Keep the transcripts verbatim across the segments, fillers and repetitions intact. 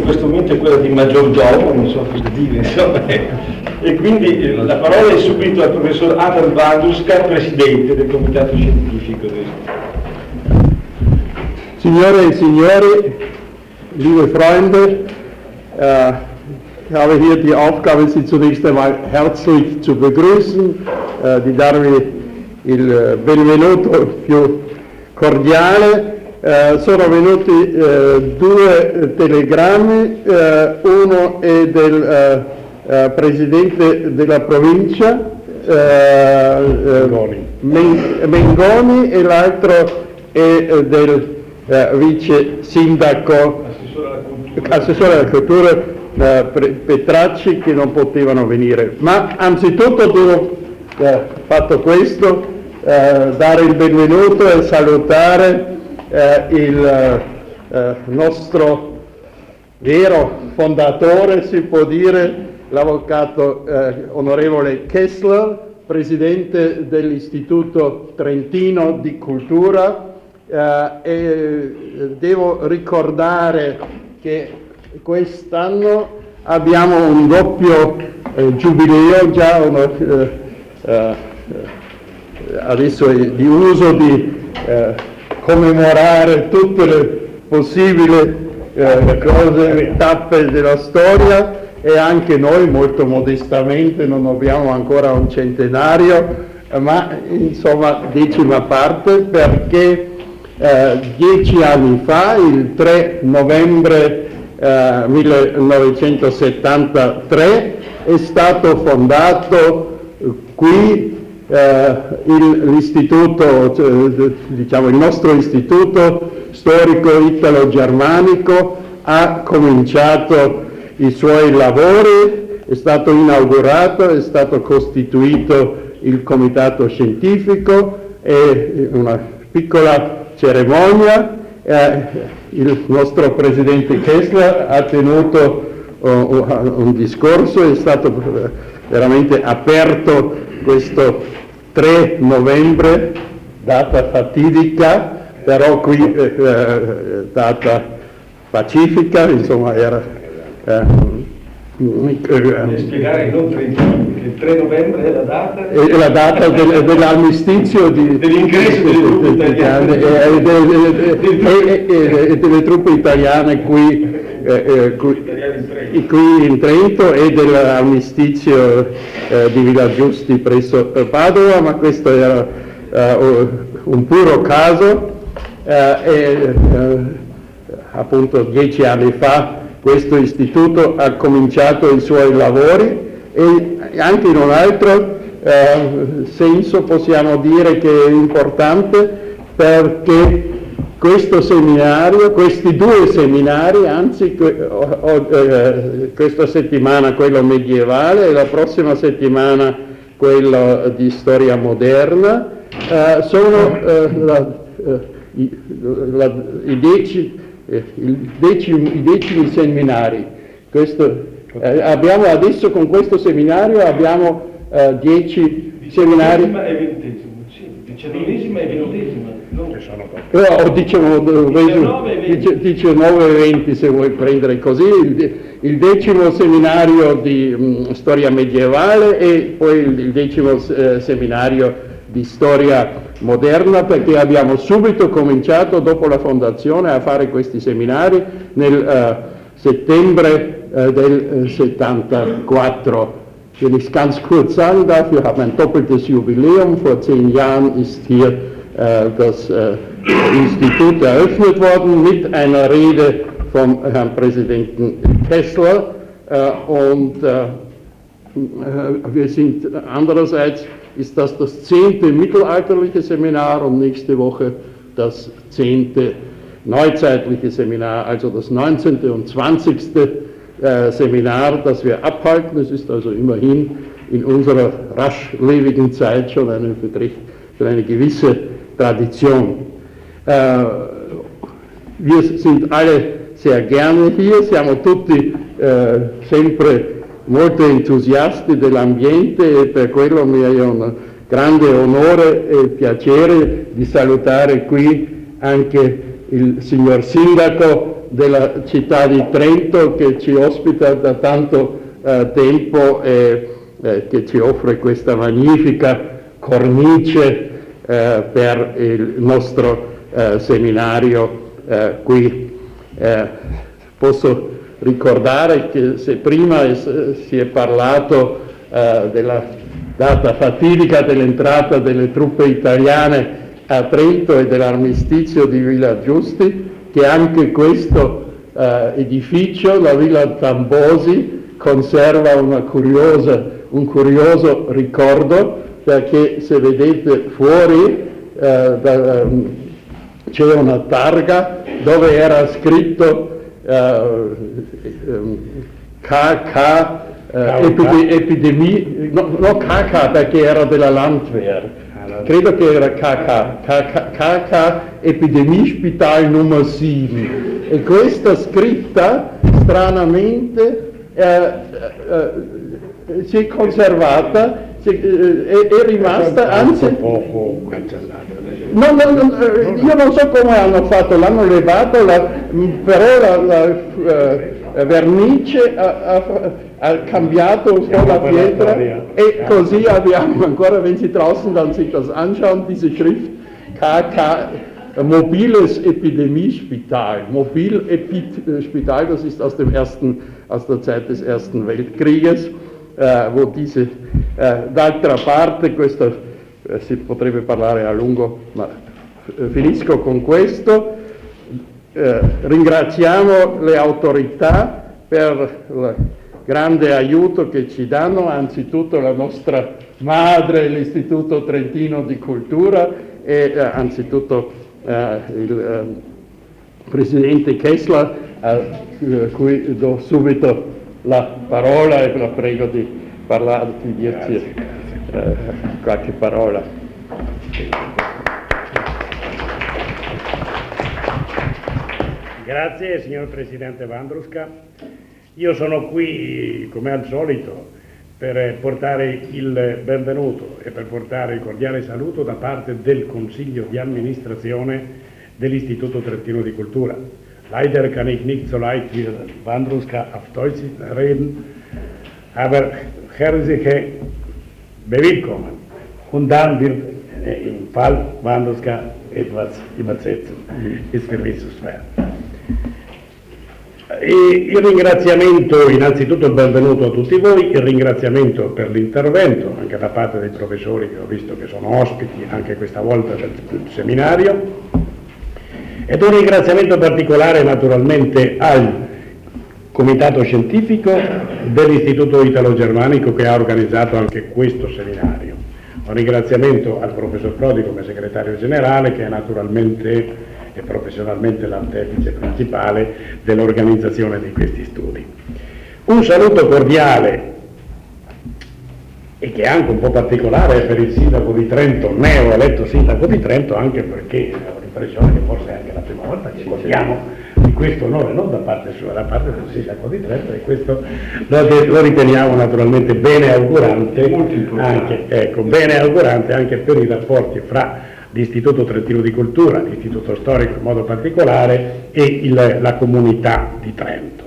in questo momento è quella di maggior gioco, non so cosa dire, insomma, e quindi la parola è subito al professor Adam Vanduska, presidente del comitato scientifico dell'Istituto. Signore e signori, liebe Freunde, äh, ich habe hier die Aufgabe, Sie zunächst einmal herzlich zu begrüßen, äh, di darvi il benvenuto più cordiale. Eh, sono venuti eh, due telegrammi, eh, uno è del eh, eh, presidente della provincia eh, Mengoni. Men- Mengoni e l'altro è eh, del eh, vice sindaco, assessore alla cultura eh, Petracci, che non potevano venire. Ma anzitutto devo, eh, fatto questo, eh, dare il benvenuto e salutare Eh, il eh, nostro vero fondatore, si può dire, l'avvocato eh, onorevole Kessler, presidente dell'Istituto Trentino di Cultura, eh, e devo ricordare che quest'anno abbiamo un doppio eh, giubileo, già uno, eh, eh, adesso è di uso di eh, commemorare tutte le possibili eh, cose, tappe della storia, e anche noi molto modestamente non abbiamo ancora un centenario, ma insomma decima parte, perché eh, dieci anni fa, il tre novembre eh, millenovecentosettantatré, è stato fondato qui Uh, il, l'istituto, diciamo il nostro istituto storico italo-germanico ha cominciato i suoi lavori, è stato inaugurato, è stato costituito il comitato scientifico e una piccola cerimonia. Eh, il nostro presidente Kessler ha tenuto uh, un discorso, è stato veramente aperto questo tre novembre, data fatidica, però qui eh, eh, data pacifica, insomma era... Eh, Devi spiegare non trentino, perché il tre novembre è la data... È la data del, dell'armistizio di, dell'ingresso delle truppe italiane e delle, delle truppe italiane qui, eh, eh, qui, qui in Trento, e dell'armistizio eh, di Villagiusti presso Padova, ma questo era eh, un puro caso, eh, e eh, appunto dieci anni fa questo istituto ha cominciato i suoi lavori, e anche in un altro eh, senso possiamo dire che è importante, perché questo seminario, questi due seminari, anzi que- o, o, eh, questa settimana quello medievale e la prossima settimana quello di storia moderna, eh, sono eh, la, eh, i, la, i dieci I decimi, i decimi seminari. Questo, eh, abbiamo adesso con questo seminario abbiamo eh, dieci seminari. Diciottesima e ventesima, sì, diciannovesima e ventesima. Non o diciannove e venti se vuoi prendere così, il, il decimo seminario di mh, storia medievale e poi il, il decimo eh, seminario di storia moderna, perché abbiamo subito cominciato dopo la fondazione a fare questi seminari nel uh, settembre uh, del uh, settantaquattro. Wenn ich es ganz kurz sagen darf, wir haben ein doppeltes Jubiläum. Vor zehn Jahren ist hier uh, das uh, Institut eröffnet worden mit einer Rede vom Herrn Präsidenten Kessler, uh, und uh, wir sind andererseits ist das das zehnte mittelalterliche Seminar und nächste Woche das zehnte neuzeitliche Seminar, also das neunzehnte und zwanzigste Äh, Seminar, das wir abhalten. Es ist also immerhin in unserer raschlebigen Zeit schon eine, für eine gewisse Tradition. Äh, wir sind alle sehr gerne hier, siamo tutti eh, sempre molto entusiasti dell'ambiente, e per quello mi è un grande onore e piacere di salutare qui anche il signor Sindaco della città di Trento che ci ospita da tanto eh, tempo e eh, che ci offre questa magnifica cornice eh, per il nostro eh, seminario eh, qui. Eh, posso ricordare che se prima es- si è parlato eh, della data fatidica dell'entrata delle truppe italiane a Trento e dell'armistizio di Villa Giusti, che anche questo eh, edificio, la Villa Tambosi, conserva una curiosa, un curioso ricordo, perché se vedete fuori eh, da, um, c'è una targa dove era scritto eh, um, K K eh, epide- epidemie, no, no K K perché era della Landwehr, credo che era K K, K K Epidemiespital numero sieben, e questa scritta stranamente eh, eh, si è conservata, si, eh, è, è rimasta, anzi poco cancellata. no, no, no, io non so come hanno fatto, l'hanno levato, la, però la, la uh, vernice ha, ha, ha cambiato un po' la pietra e così abbiamo ancora, wenn Sie draußen dann sich das anschauen, diese Schrift K K, Mobiles Epidemiespital, Mobilepidemiespital, das ist aus, dem ersten, aus der Zeit des Ersten Weltkrieges, eh, wo diese, eh, d'altra parte, questo eh, si potrebbe parlare a lungo, ma eh, finisco con questo, eh, ringraziamo le autorità per il grande aiuto che ci danno, anzitutto la nostra madre, l'Istituto Trentino di Cultura e eh, anzitutto eh, il eh, Presidente Kessler, a cui do subito la parola e la prego di parlare, di dirci eh, qualche parola. Grazie signor Presidente Vandruska. Io sono qui, come al solito, per portare il benvenuto e per portare il cordiale saluto da parte del Consiglio di amministrazione dell'Istituto Trentino di Cultura. Leider kann ich nicht so leicht wie Vandruska auf Deutsch reden, aber herzliche Willkommen. Und dann wird im Fall Vandruska etwas übersetzen. Ist für mich so schwer. E il ringraziamento, innanzitutto il benvenuto a tutti voi, il ringraziamento per l'intervento, anche da parte dei professori che ho visto che sono ospiti anche questa volta del seminario, ed un ringraziamento particolare naturalmente al comitato scientifico dell'Istituto Italo-Germanico che ha organizzato anche questo seminario. Un ringraziamento al professor Prodi come segretario generale, che è naturalmente e professionalmente l'artefice principale dell'organizzazione di questi studi. Un saluto cordiale e che è anche un po' particolare per il sindaco di Trento, neo eletto sindaco di Trento, anche perché ho l'impressione che forse è anche la prima volta che godiamo di questo onore, non da parte sua, da parte del sindaco di Trento, e questo lo, lo riteniamo naturalmente bene augurante, anche, ecco, bene augurante anche per i rapporti fra l'Istituto Trentino di Cultura, l'Istituto Storico in modo particolare, e il, la comunità di Trento.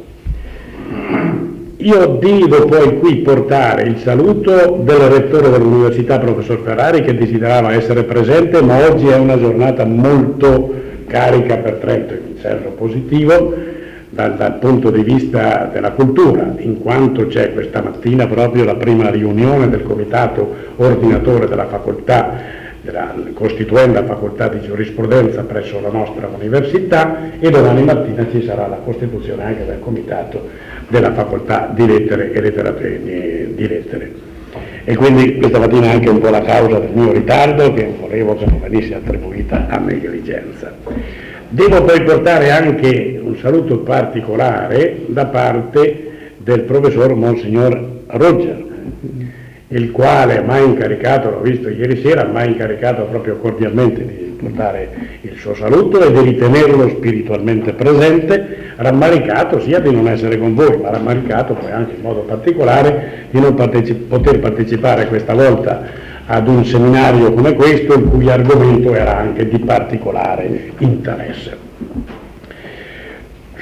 Io devo poi qui portare il saluto del rettore dell'Università, professor Ferrari, che desiderava essere presente, ma oggi è una giornata molto carica per Trento, in senso positivo, dal, dal punto di vista della cultura, in quanto c'è questa mattina proprio la prima riunione del comitato ordinatore della facoltà, della costituenda facoltà di giurisprudenza presso la nostra università, e domani mattina ci sarà la costituzione anche del comitato della facoltà di lettere e letterature di lettere. E quindi questa mattina è anche un po' la causa del mio ritardo, che volevo che non venisse attribuita a negligenza. Devo poi portare anche un saluto particolare da parte del professor Monsignor Roger, il quale mi ha incaricato, l'ho visto ieri sera, mi ha incaricato proprio cordialmente di portare il suo saluto e di ritenerlo spiritualmente presente, rammaricato sia di non essere con voi, ma rammaricato poi anche in modo particolare di non partecip- poter partecipare questa volta ad un seminario come questo, il cui argomento era anche di particolare interesse.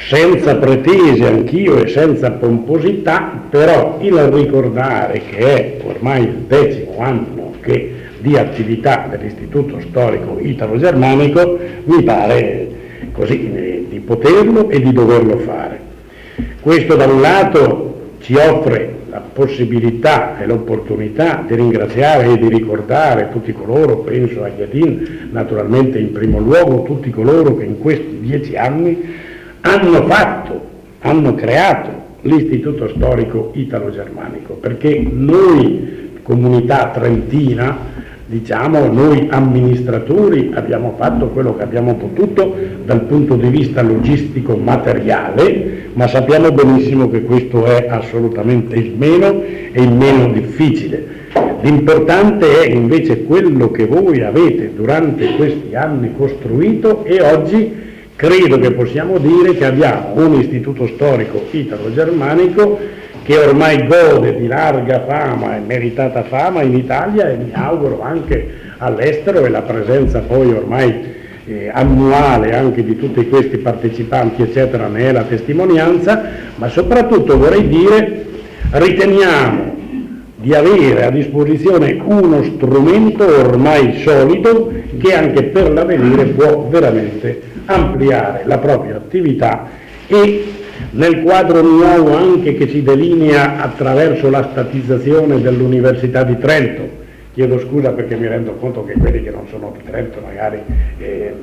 senza pretese anch'io e senza pomposità, però il ricordare che è ormai il decimo anno che di attività dell'Istituto Storico Italo-Germanico mi pare così eh, di poterlo e di doverlo fare. Questo da un lato ci offre la possibilità e l'opportunità di ringraziare e di ricordare tutti coloro, penso a Yadin naturalmente in primo luogo, tutti coloro che in questi dieci anni hanno fatto, hanno creato l'Istituto Storico Italo-Germanico, perché noi, comunità trentina, diciamo, noi amministratori abbiamo fatto quello che abbiamo potuto dal punto di vista logistico materiale, ma sappiamo benissimo che questo è assolutamente il meno e il meno difficile. L'importante è invece quello che voi avete durante questi anni costruito, e oggi credo che possiamo dire che abbiamo un istituto storico italo-germanico che ormai gode di larga fama e meritata fama in Italia, e mi auguro anche all'estero, e la presenza poi ormai eh, annuale anche di tutti questi partecipanti eccetera ne è la testimonianza. Ma soprattutto vorrei dire, riteniamo di avere a disposizione uno strumento ormai solido che anche per l'avvenire può veramente ampliare la propria attività, e nel quadro nuovo anche che si delinea attraverso la statizzazione dell'Università di Trento. Chiedo scusa perché mi rendo conto che quelli che non sono di Trento magari eh,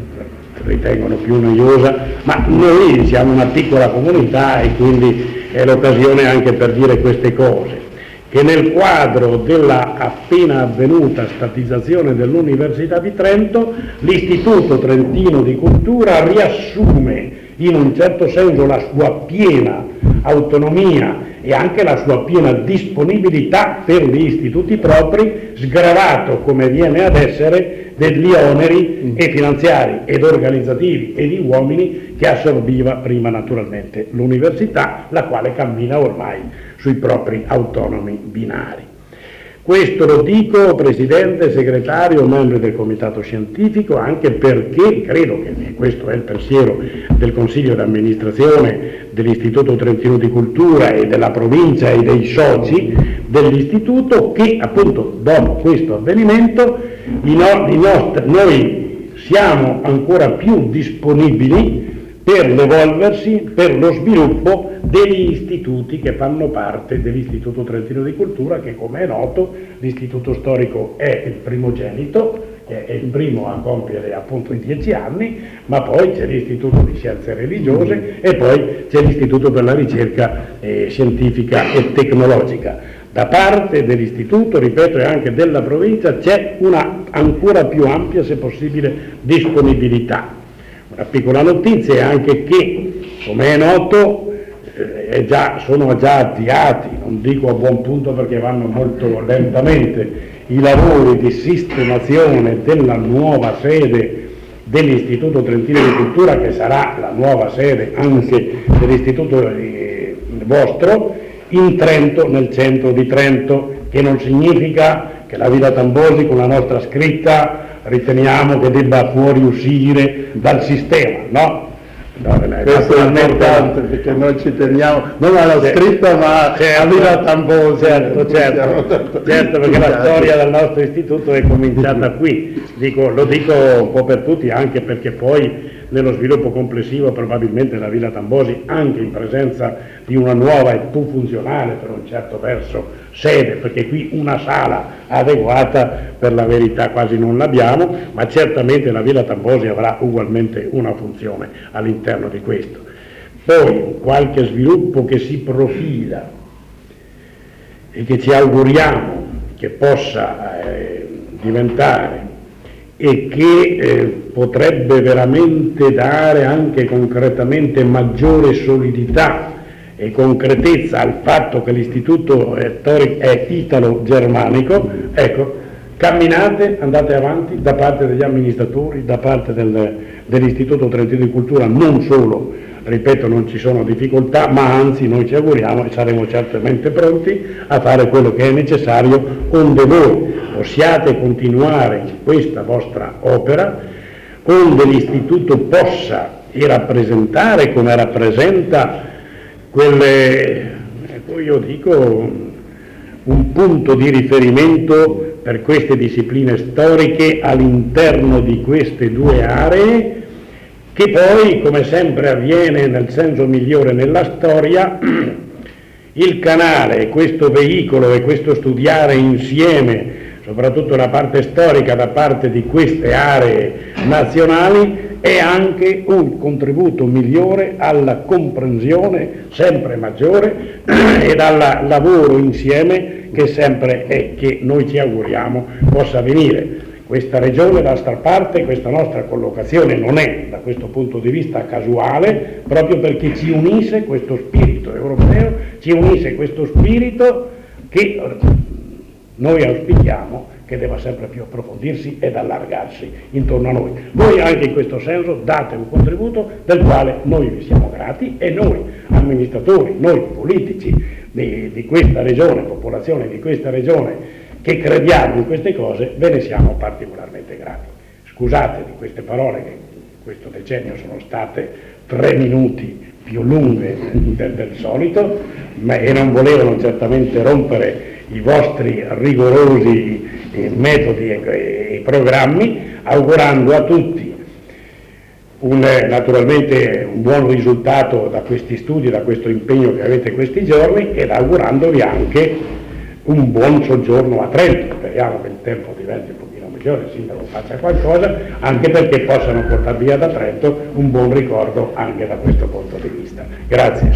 ritengono più noiosa, ma noi siamo una piccola comunità e quindi è l'occasione anche per dire queste cose, che nel quadro della appena avvenuta statizzazione dell'Università di Trento l'Istituto Trentino di Cultura riassume in un certo senso la sua piena autonomia e anche la sua piena disponibilità per gli istituti propri, sgravato come viene ad essere degli oneri e finanziari ed organizzativi e di uomini che assorbiva prima naturalmente l'università, la quale cammina ormai sui propri autonomi binari. Questo lo dico, Presidente, Segretario, membri del Comitato Scientifico, anche perché credo che questo è il pensiero del Consiglio di amministrazione dell'Istituto Trentino di Cultura e della provincia e dei soci dell'Istituto, che appunto dopo questo avvenimento i no, i nostri, noi siamo ancora più disponibili per l'evolversi, per lo sviluppo degli istituti che fanno parte dell'Istituto Trentino di Cultura, che come è noto l'Istituto Storico è il primogenito, che è il primo a compiere appunto i dieci anni, ma poi c'è l'Istituto di Scienze Religiose e poi c'è l'Istituto per la Ricerca eh, Scientifica e Tecnologica. Da parte dell'Istituto, ripeto, e anche della provincia c'è una ancora più ampia, se possibile, disponibilità. Una piccola notizia è anche che, come è noto, eh, è già, sono già avviati, non dico a buon punto perché vanno molto lentamente, i lavori di sistemazione della nuova sede dell'Istituto Trentino di Cultura, che sarà la nuova sede anche dell'Istituto eh, vostro, in Trento, nel centro di Trento, che non significa che la Villa Tambosi con la nostra scritta riteniamo che debba fuori uscire dal sistema, no? No, questo è importante perché noi ci teniamo non alla scritta ma certo, a Villa Tambosi. Certo, certo, certo, perché la storia del nostro istituto è cominciata qui. Dico, lo dico un po' per tutti, anche perché poi nello sviluppo complessivo probabilmente la Villa Tambosi, anche in presenza di una nuova e più funzionale per un certo verso sede, perché qui una sala adeguata per la verità quasi non l'abbiamo, ma certamente la Villa Tambosi avrà ugualmente una funzione all'interno di questo. Poi qualche sviluppo che si profila e che ci auguriamo che possa eh, diventare e che eh, potrebbe veramente dare anche concretamente maggiore solidità e concretezza al fatto che l'istituto è italo-germanico, ecco, camminate, andate avanti da parte degli amministratori, da parte del, dell'Istituto Trentino di Cultura, non solo, ripeto, non ci sono difficoltà, ma anzi noi ci auguriamo e saremo certamente pronti a fare quello che è necessario, onde voi possiate continuare questa vostra opera, onde l'istituto possa e rappresentare come rappresenta quelle, ecco, io dico, un punto di riferimento per queste discipline storiche all'interno di queste due aree, che poi, come sempre avviene nel senso migliore nella storia, il canale, questo veicolo e questo studiare insieme, soprattutto la parte storica da parte di queste aree nazionali, è anche un contributo migliore alla comprensione sempre maggiore e al lavoro insieme che sempre è, che noi ci auguriamo possa avvenire. Questa regione, d'altra parte, questa nostra collocazione non è da questo punto di vista casuale, proprio perché ci unisce questo spirito europeo, ci unisce questo spirito che noi auspichiamo che deve sempre più approfondirsi ed allargarsi intorno a noi. Voi anche in questo senso date un contributo del quale noi vi siamo grati, e noi amministratori, noi politici di, di questa regione, popolazione di questa regione, che crediamo in queste cose, ve ne siamo particolarmente grati. Scusate di queste parole che in questo decennio sono state tre minuti più lunghe del, del solito, ma e non volevano certamente rompere i vostri rigorosi eh, metodi e, e, e programmi, augurando a tutti un, naturalmente un buon risultato da questi studi, da questo impegno che avete questi giorni, ed augurandovi anche un buon soggiorno a Trento. Speriamo che il tempo diventi un pochino migliore, il sindaco faccia qualcosa, anche perché possano portare via da Trento un buon ricordo anche da questo punto di vista. Grazie.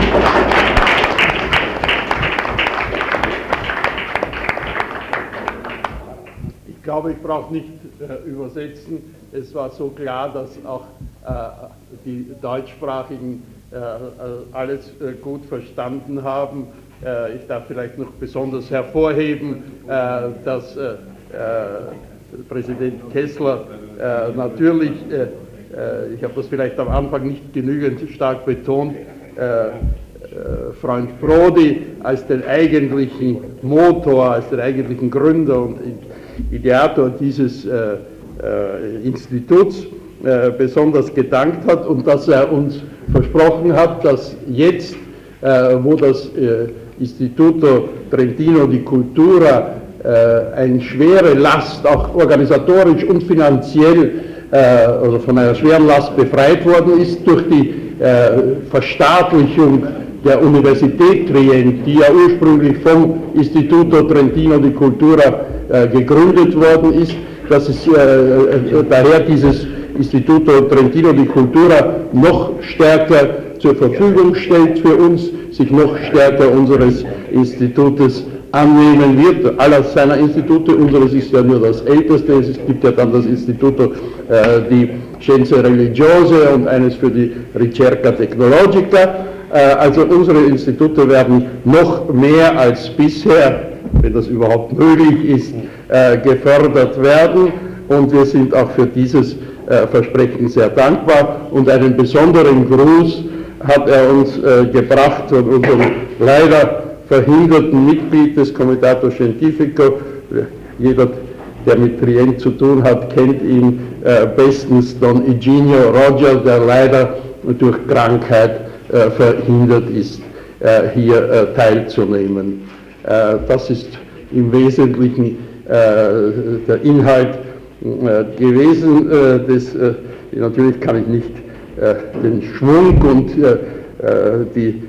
Ich glaube, ich brauche nicht äh, übersetzen. Es war so klar, dass auch äh, die Deutschsprachigen äh, alles äh, gut verstanden haben. Äh, ich darf vielleicht noch besonders hervorheben, äh, dass äh, äh, Präsident Kessler äh, natürlich, äh, äh, ich habe das vielleicht am Anfang nicht genügend stark betont, äh, Freund Prodi als den eigentlichen Motor, als den eigentlichen Gründer und Ideator dieses äh, äh, Instituts äh, besonders gedankt hat, und dass er uns versprochen hat, dass jetzt, äh, wo das äh, Istituto Trentino di Cultura äh, eine schwere Last, auch organisatorisch und finanziell, äh, also von einer schweren Last befreit worden ist durch die äh, Verstaatlichung der Universität Trient, die ja ursprünglich vom Istituto Trentino di Cultura äh, gegründet worden ist, dass es äh, äh, daher dieses Istituto Trentino di Cultura noch stärker zur Verfügung stellt für uns, sich noch stärker unseres Institutes annehmen wird, aller seiner Institute. Unseres ist ja nur das älteste, es gibt ja dann das Istituto äh, di Scienze Religiose und eines für die Ricerca Tecnologica. Also unsere Institute werden noch mehr als bisher, wenn das überhaupt möglich ist, gefördert werden, und wir sind auch für dieses Versprechen sehr dankbar. Und einen besonderen Gruß hat er uns gebracht von unserem leider verhinderten Mitglied des Comitato Scientifico. Jeder, der mit Trient zu tun hat, kennt ihn bestens, Don Eugenio Roger, der leider durch Krankheit verhindert ist, hier teilzunehmen. Das ist im Wesentlichen der Inhalt gewesen. Des, natürlich kann ich nicht den Schwung und die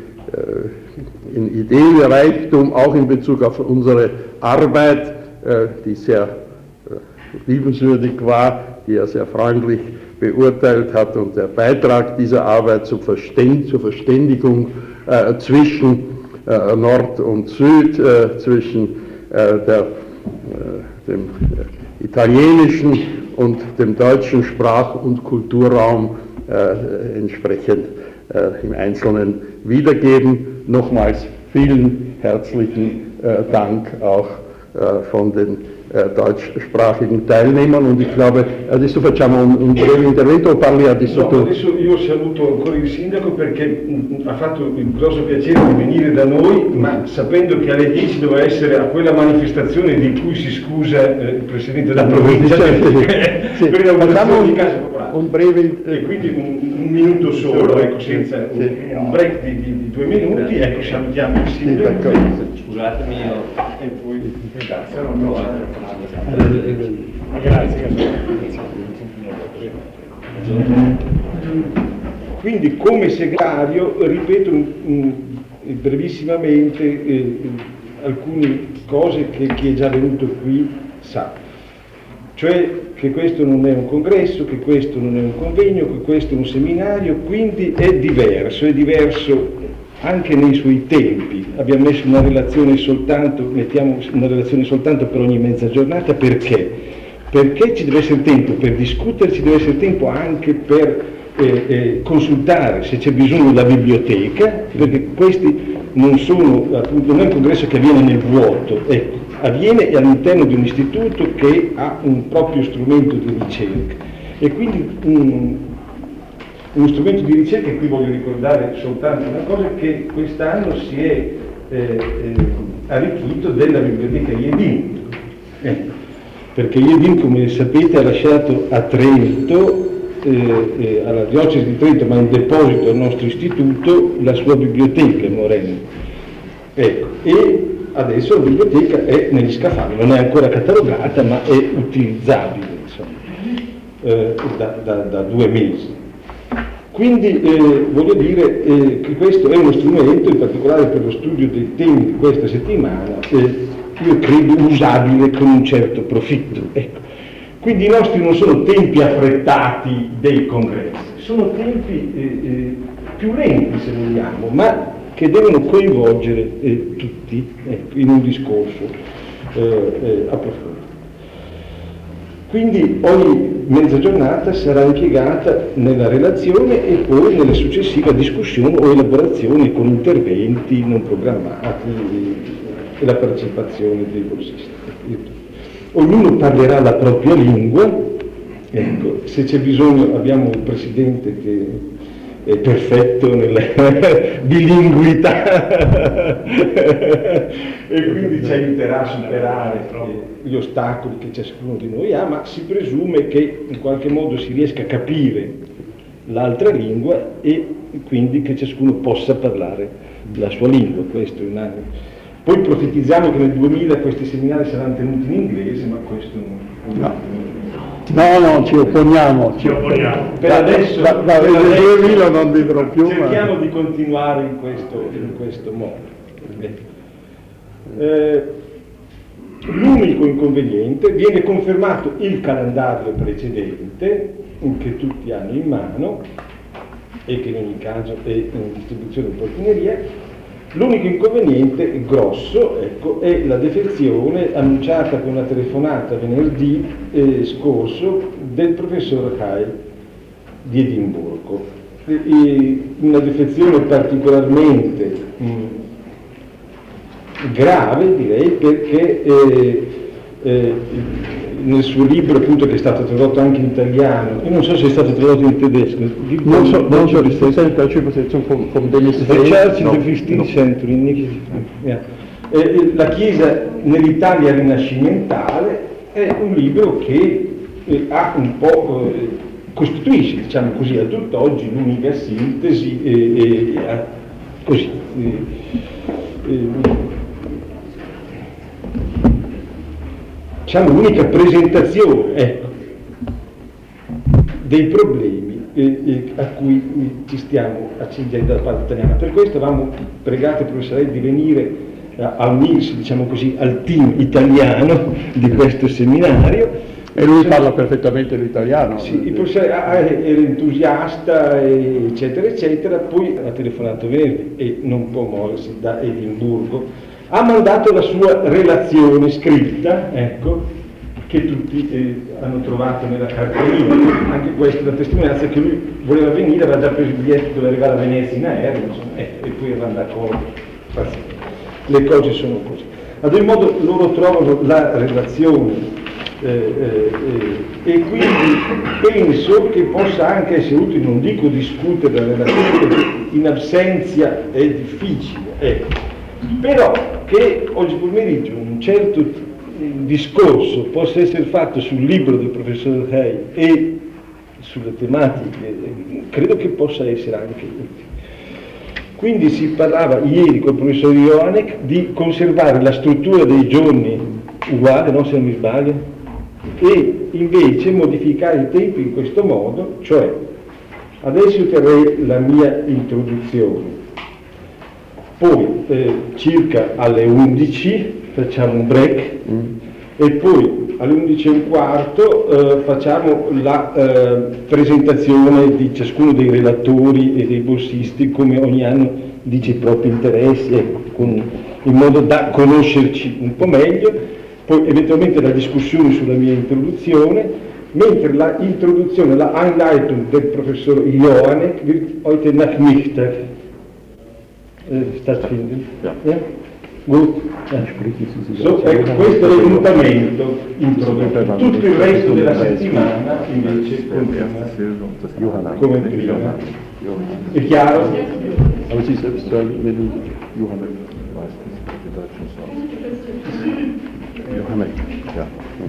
in Ideenreichtum auch in Bezug auf unsere Arbeit, die sehr liebenswürdig war, die er sehr freundlich beurteilt hat, und der Beitrag dieser Arbeit zur, Verständ, zur Verständigung äh, zwischen äh, Nord und Süd, äh, zwischen äh, der, äh, dem äh, italienischen und dem deutschen Sprach- und Kulturraum äh, entsprechend äh, im Einzelnen wiedergeben. Nochmals vielen herzlichen äh, Dank auch äh, von den äh, deutschsprachigen Teilnehmern und ich glaube, adesso facciamo un, un breve intervento o parli adesso no, tu? Adesso io saluto ancora il sindaco perché mh, ha fatto il grosso piacere di venire da noi, ma sapendo che alle dieci doveva essere a quella manifestazione di cui si scusa eh, il Presidente della provincia, sì, per l'inaugurazione un, di Casa Popolare. Un breve... E quindi un, un minuto solo, ecco, senza sì, un, un break di, di, di due minuti, ecco, salutiamo il sindaco. Sì, Scusatemi io. E poi grazie, non ho Grazie. Quindi come segretario ripeto un, un, brevissimamente eh, alcune cose che chi è già venuto qui sa, cioè che questo non è un congresso, che questo non è un convegno, che questo è un seminario, quindi è diverso, è diverso anche nei suoi tempi. Abbiamo messo una relazione soltanto, mettiamo una relazione soltanto per ogni mezza giornata, perché? Perché ci deve essere tempo per discutere, ci deve essere tempo anche per eh, eh, consultare se c'è bisogno della biblioteca, perché questi non sono, appunto, non è un congresso che avviene nel vuoto, ecco, avviene all'interno di un istituto che ha un proprio strumento di ricerca e quindi un, uno strumento di ricerca. Qui voglio ricordare soltanto una cosa, che quest'anno si è eh, eh, arricchito della biblioteca Iedin, eh, perché Iedin, come sapete, ha lasciato a Trento, eh, eh, alla diocesi di Trento, ma in deposito al nostro istituto, la sua biblioteca Moreno. Ecco, e adesso la biblioteca è negli scaffali, non è ancora catalogata, ma è utilizzabile, insomma, eh, da, da, da due mesi. Quindi eh, voglio dire eh, che questo è uno strumento, in particolare per lo studio dei temi di questa settimana, eh, io credo usabile con un certo profitto. Ecco. Quindi i nostri non sono tempi affrettati dei congressi, sono tempi eh, eh, più lenti, se vogliamo, ma che devono coinvolgere eh, tutti ecco, in un discorso eh, eh, approfondito. Quindi ogni mezza giornata sarà impiegata nella relazione e poi nella successiva discussione o elaborazione con interventi non programmati e la partecipazione dei borsisti. Ognuno parlerà la propria lingua, ecco, se c'è bisogno abbiamo un presidente che è perfetto nella bilinguità e quindi ci aiuterà a superare gli ostacoli che ciascuno di noi ha, ma si presume che in qualche modo si riesca a capire l'altra lingua e quindi che ciascuno possa parlare la sua lingua. Questo è un anno. Poi profetizziamo che nel duemila questi seminari saranno tenuti in inglese, ma questo non... No. No, no, ci opponiamo. Ci opponiamo. Per adesso, da, da, per nel adesso duemila non vivrò più. cerchiamo Ma... di continuare in questo, in questo modo. Eh, l'unico inconveniente, viene confermato il calendario precedente, che tutti hanno in mano e che in ogni caso è in distribuzione in portineria. L'unico inconveniente grosso ecco, è la defezione annunciata con una telefonata venerdì eh, scorso del professor Hai di Edimburgo. E una defezione particolarmente mh, grave, direi, perché eh, eh, nel suo libro, appunto, che è stato tradotto anche in italiano, io non so se è stato tradotto in tedesco, Non so, non so, di senta ci potete con degli The Church in the fifteenth Century, yeah. eh, la Chiesa nell'Italia rinascimentale, è un libro che eh, ha un po' eh, costituisce, diciamo così, a tutt'oggi l'unica sintesi eh, eh, così eh, eh, diciamo l'unica presentazione ecco, dei problemi eh, eh, a cui ci stiamo accingendo dalla parte italiana. Per questo avevamo pregato il professor Hai di venire eh, a unirsi, diciamo così, al team italiano di questo seminario. E lui parla perfettamente l'italiano. Sì, il professore era entusiasta, eccetera, eccetera, poi ha telefonato venerdì e non può muoversi da Edimburgo. Ha mandato la sua relazione scritta, ecco, che tutti eh, hanno trovato nella cartolina. Anche questa è una testimonianza che lui voleva venire, aveva già preso il biglietto, doveva arrivare a Venezia in aereo, insomma, eh, e poi era d'accordo. Le cose sono così. Ad ogni modo loro trovano la relazione eh, eh, eh, e quindi penso che possa anche essere utile, non dico discutere la relazione perché in assenza è difficile, ecco. Però che oggi pomeriggio un certo discorso possa essere fatto sul libro del professor Hay e sulle tematiche, credo che possa essere anche utile. Quindi si parlava ieri col professor Johanneck di conservare la struttura dei giorni uguale, no, se non mi sbaglio, e invece modificare i tempi in questo modo, cioè adesso terrei la mia introduzione, poi eh, circa alle undici facciamo un break mm. e poi alle undici e un quarto eh, facciamo la eh, presentazione di ciascuno dei relatori e dei borsisti, come ogni anno dice i propri interessi, ecco, con, in modo da conoscerci un po' meglio, poi eventualmente la discussione sulla mia introduzione, mentre la introduzione, la Einleitung del professor Johanneck wird heute Nachmittag äh, stattfinden. Ja. Ja? Gut. So, ecco, questo è il mutamento introduttivo. Tutto il resto della settimana invece continua come prima. È chiaro? Aber Sie selbst sagen, wenn du Johanneck weißt, die deutschen Songs. Johanneck, ja.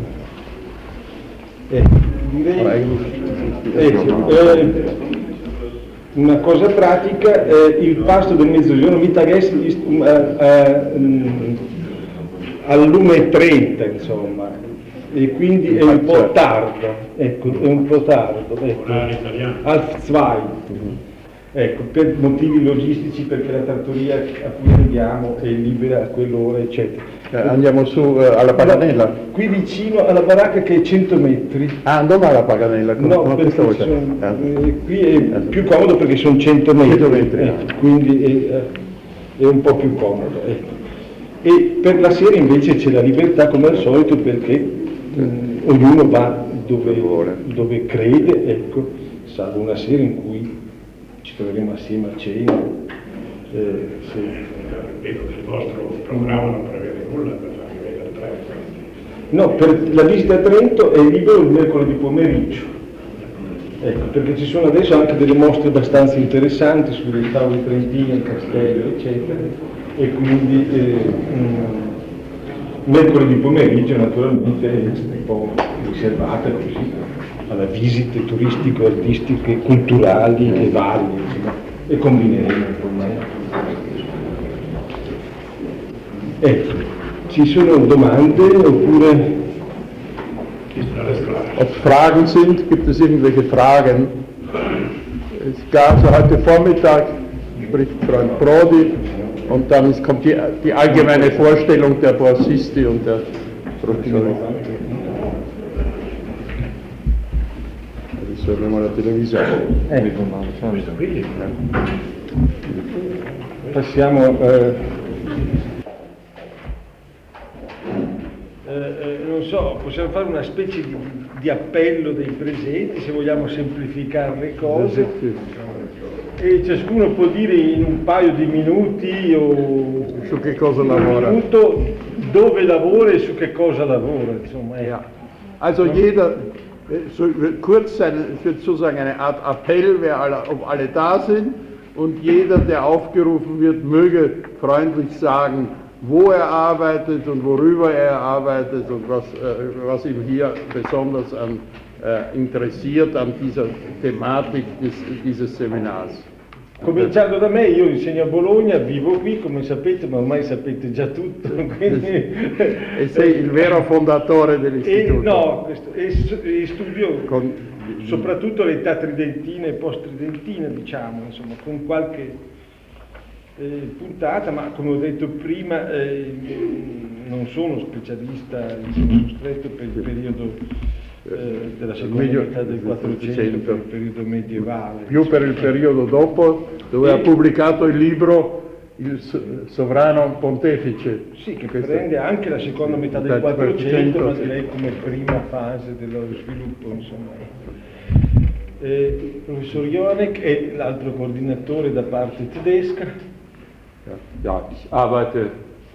Eh, direi, eh, eh, una cosa pratica, eh, il pasto del mezzogiorno Mittagessen uh, uh, um, all'una e trenta, insomma, e quindi è un po' tardo, ecco, è un po' tardo, ecco, half zwei, ecco, per motivi logistici, perché la trattoria a cui andiamo è libera a quell'ora, eccetera. Eh, andiamo su uh, alla Paganella? Qui vicino alla baracca, che è cento metri. Ah, dove va la Paganella? Come, no, come perché sono, eh, qui è più comodo perché sono cento metri, cento metri eh, quindi è, è un po' più comodo. Ecco. E per la sera invece c'è la libertà come al solito, perché mh, ognuno va dove, dove crede, ecco, salvo una sera in cui ci troveremo assieme a cena. Eh, sì. Vedo che il vostro programma non prevede nulla per farmi vedere Trento. No, per la visita a Trento è libero il mercoledì pomeriggio, ecco, perché ci sono adesso anche delle mostre abbastanza interessanti sulle tavole trentine, il castello, eccetera, e quindi eh, mh, mercoledì pomeriggio naturalmente è un po' riservata così alla visite turistiche, artistiche, culturali e varie, insomma, e combineremo insomma. Ecco, ci sono domande oppure? Ob Fragen sind, gibt es irgendwelche Fragen? Es gab so heute Vormittag, spricht Freund Prodi, und dann kommt die, die allgemeine Vorstellung der Borsisti und der Professori. Adesso avremo la televisione. Eh. Passiamo... Eh, Eh, eh, non so, possiamo fare una specie di, di appello dei presenti, se vogliamo semplificare le cose, e ciascuno può dire in un paio di minuti o su che cosa lavora, un minuto dove lavora e su che cosa lavora, insomma. Eh. Ja. Also jeder, so kurz sein, es wird sozusagen eine Art Appell, wer alle, ob alle da sind, und jeder, der aufgerufen wird, möge freundlich sagen, wo er arbeitet und worüber er arbeitet und was, äh, was ihm hier besonders an, äh, interessiert an dieser Thematik des, dieses Seminars. Cominciando da me, io insegno a Bologna, vivo qui, come sapete, ma ormai sapete già tutto. Quindi... e sei il vero fondatore dell'istituto? E, no, questo, e, e studio con... soprattutto l'età tridentina e post-tridentina, diciamo, insomma, con qualche... Eh, puntata, ma come ho detto prima eh, non sono specialista in senso stretto per il periodo eh, della seconda medio, metà del Quattrocento, per il periodo medievale. Più per il periodo dopo, dove e, ha pubblicato il libro Il Sovrano Pontefice. Sì, che prende anche la seconda metà del Quattrocento, ma direi come prima fase dello sviluppo, insomma. Eh, il professor Johanneck è l'altro coordinatore da parte tedesca. Ja, ich arbeite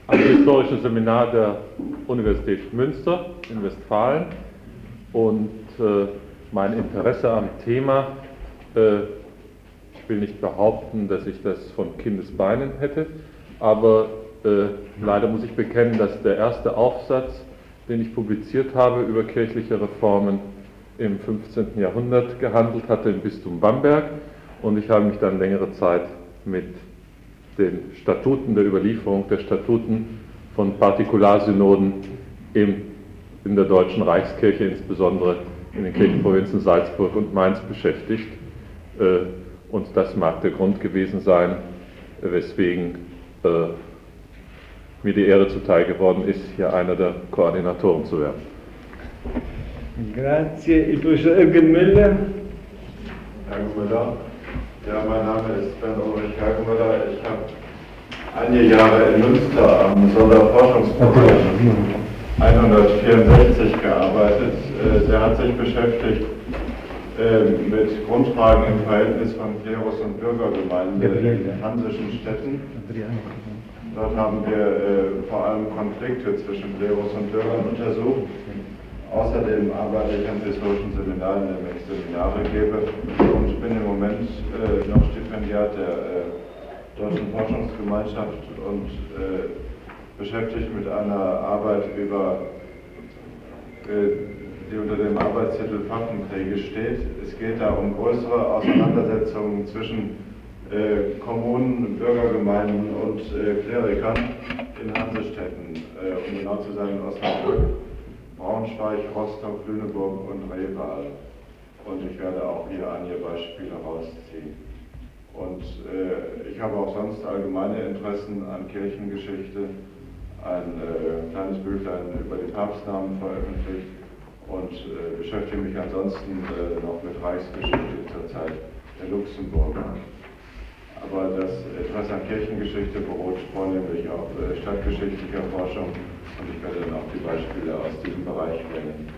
am historischen Seminar der Universität Münster in Westfalen und äh, mein Interesse am Thema, äh, ich will nicht behaupten, dass ich das von Kindesbeinen hätte, aber äh, leider muss ich bekennen, dass der erste Aufsatz, den ich publiziert habe über kirchliche Reformen im fünfzehnten Jahrhundert gehandelt hatte im Bistum Bamberg, und ich habe mich dann längere Zeit mit den Statuten, der Überlieferung der Statuten von Partikularsynoden im, in der Deutschen Reichskirche, insbesondere in den Kirchenprovinzen Salzburg und Mainz, beschäftigt. Und das mag der Grund gewesen sein, weswegen äh, mir die Ehre zuteil geworden ist, hier einer der Koordinatoren zu werden. Grazie. Il professor Eugen Müller. Hagenmüller. Ja, mein Name ist Bernd-Ulrich Hagenmüller. Ich habe einige Jahre in Münster am Sonderforschungsprogramm hundertvierundsechzig gearbeitet. Der hat sich beschäftigt mit Grundfragen im Verhältnis von Klerus und Bürgergemeinden in hansischen Städten. Dort haben wir vor allem Konflikte zwischen Klerus und Bürgern untersucht. Außerdem arbeite ich am historischen Seminar, in dem ich Seminare gebe, und bin im Moment äh, noch Stipendiat der äh, Deutschen Forschungsgemeinschaft und äh, beschäftigt mit einer Arbeit über, äh, die unter dem Arbeitstitel Pfaffenkriege steht. Es geht da um größere Auseinandersetzungen zwischen äh, Kommunen, Bürgergemeinden und äh, Klerikern in Hansestädten, äh, um genau zu sein, Osnabrück, Braunschweig, Rostock, Lüneburg und Reval. Und ich werde auch hier einige Beispiele rausziehen. Und äh, ich habe auch sonst allgemeine Interessen an Kirchengeschichte, ein äh, kleines Büchlein über die Papstnamen veröffentlicht und äh, beschäftige mich ansonsten äh, noch mit Reichsgeschichte zur Zeit der Luxemburger. Aber das Interesse an Kirchengeschichte beruht vornehmlich auf äh, stadtgeschichtlicher Forschung. Und ich werde dann auch die Beispiele aus diesem Bereich bringen.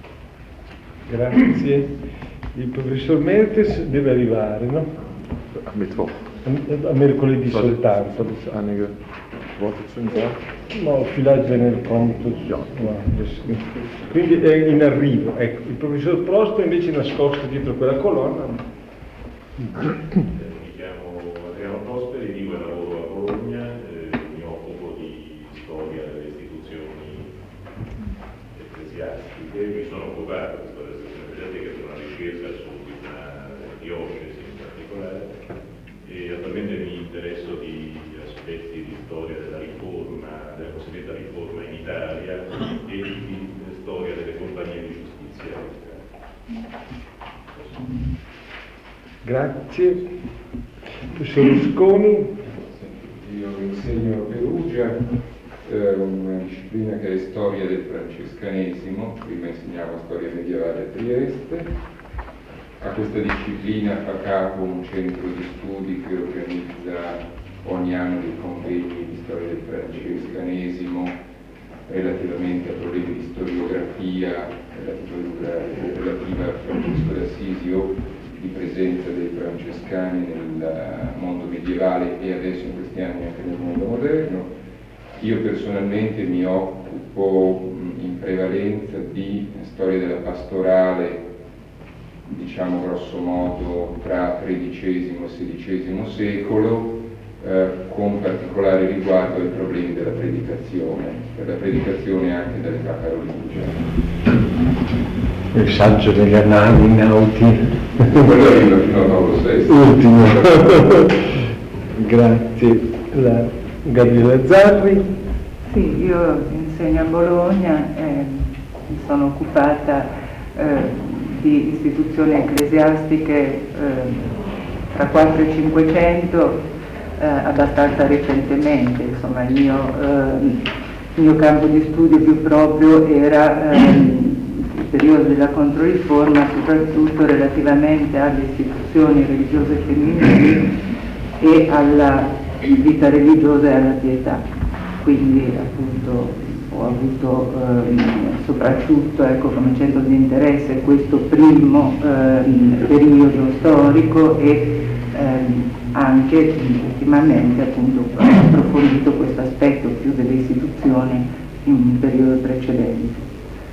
Grazie. Il professor Mertes deve arrivare, no? A Mittwoch. A, a mercoledì soltanto. Soll ich einige Worte zu ihm sagen? No, vielleicht wenn er kommt. Ja. Quindi è in arrivo. Ecco, il professor Prost è invece nascosto dietro quella colonna. Mi chiamo Adriano Prosperi, vivo e lavoro a Bologna, eh, mi occupo di storia delle istituzioni ecclesiastiche, mi sono occupato di storia delle istituzioni ecclesiastiche per una ricerca su una diocesi in particolare, e attualmente mi interesso di aspetti di storia della riforma, della cosiddetta riforma in Italia, e di storia delle compagnie di giustizia in Italia. Grazie. Professor Rusconi. Io insegno a Perugia eh, una disciplina che è storia del francescanesimo, prima insegnavo storia medievale a Trieste. A questa disciplina fa capo un centro di studi che organizza ogni anno dei convegni di storia del francescanesimo relativamente a problemi di storiografia relativa a Francesco d'Assisi o di presenza dei francescani nel mondo medievale e adesso in questi anni anche nel mondo moderno. Io personalmente mi occupo in prevalenza di storia della pastorale, diciamo grosso modo tra tredicesimo e sedicesimo secolo, eh, con particolare riguardo ai problemi della predicazione, per la predicazione anche dell'età carolingia. Il saggio degli Annali Nauti. Quello arriva fino a Paolo sesto. Ultimo. Grazie. La Gabriella Zarri. Sì, io insegno a Bologna e mi sono occupata eh, di istituzioni ecclesiastiche eh, tra quattrocento e cinquecento eh, abbastanza recentemente. Insomma, il mio, eh, il mio campo di studio più proprio era eh, periodo della Controriforma, soprattutto relativamente alle istituzioni religiose femminili e alla vita religiosa e alla pietà. Quindi appunto ho avuto eh, soprattutto, ecco, come centro di interesse questo primo eh, periodo storico e eh, anche ultimamente appunto approfondito questo aspetto più delle istituzioni in un periodo precedente.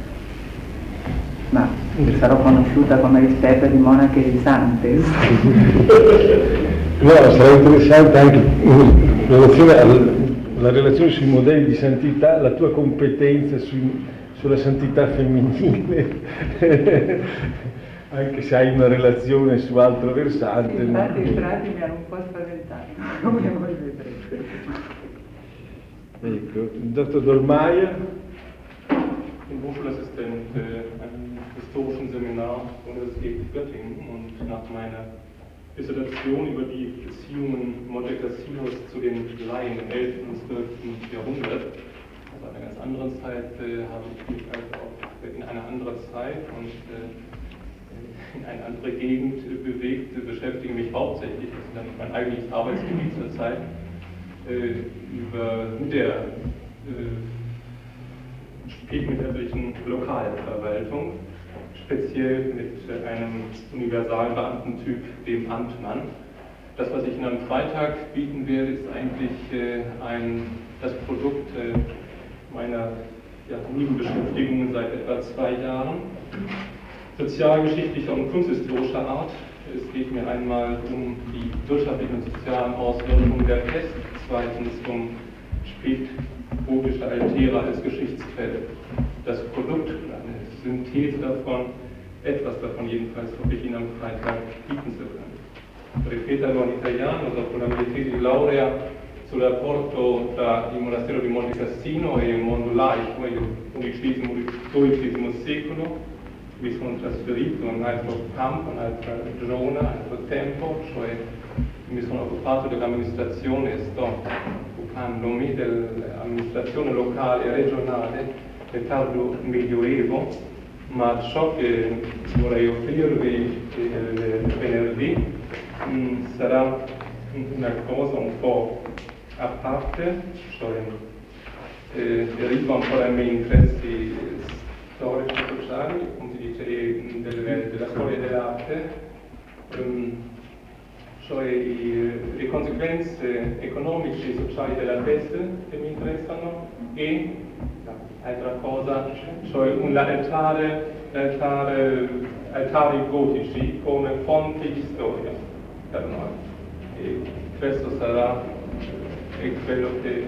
Ma sarò conosciuta come esperta di monache di Santes. No, sarà interessante anche in relazione alla, la relazione sui modelli di santità, la tua competenza sui, sulla santità femminile, anche se hai una relazione su altro versante. Sì, infatti i frati mi hanno un po' spaventato, come voi vedrete. Ecco, il dottor Dolmaier. Ich bin Hochschulassistent äh, am historischen Seminar der Universität Göttingen und nach meiner Dissertation über die Beziehungen Montecasinos zu den Laien im elften und zwölften Jahrhundert, also einer ganz anderen Zeit, äh, habe ich mich also auch in eine andere Zeit und äh, in eine andere Gegend äh, bewegt, beschäftige mich hauptsächlich, das ist dann mein eigentliches Arbeitsgebiet zurzeit, äh, über, mit der äh, spätmittelalterlichen Lokalverwaltung, speziell mit einem Universalbeamtentyp, dem Amtmann. Das, was ich Ihnen am Freitag bieten werde, ist eigentlich äh, ein, das Produkt äh, meiner ja, Nebenbeschäftigungen seit etwa zwei Jahren, sozialgeschichtlicher und kunsthistorischer Art. Es geht mir einmal um die wirtschaftlichen und sozialen Auswirkungen der Pest, zweitens um spätgotische Altäre als Geschichtsquelle. Das Produkt, eine Synthese davon, etwas davon jedenfalls, hoffe ich Ihnen am Freitag bieten zu können. Ripetalo in italiano, dopo la mia tesi di laurea sul rapporto tra il monastero di Monte Cassino e il mondo laico, il undicesimo dodicesimo secolo, mi sono trasferito in un altro campo, un'altra zona, un altro tempo, cioè mi sono occupato dell'amministrazione, sto occupandomi dell'amministrazione locale e regionale del tardo medioevo, ma ciò che vorrei offrirvi il venerdì mh, sarà una cosa un po' a parte, cioè eh, deriva un po' dai miei interessi storici e sociali, come si dice, delle, della storia dell'arte, um, cioè i, le conseguenze economiche e sociali della peste che mi interessano e altra cosa, cioè un altare, altare, altari gotici come fonte di storia per noi. E questo sarà è quello che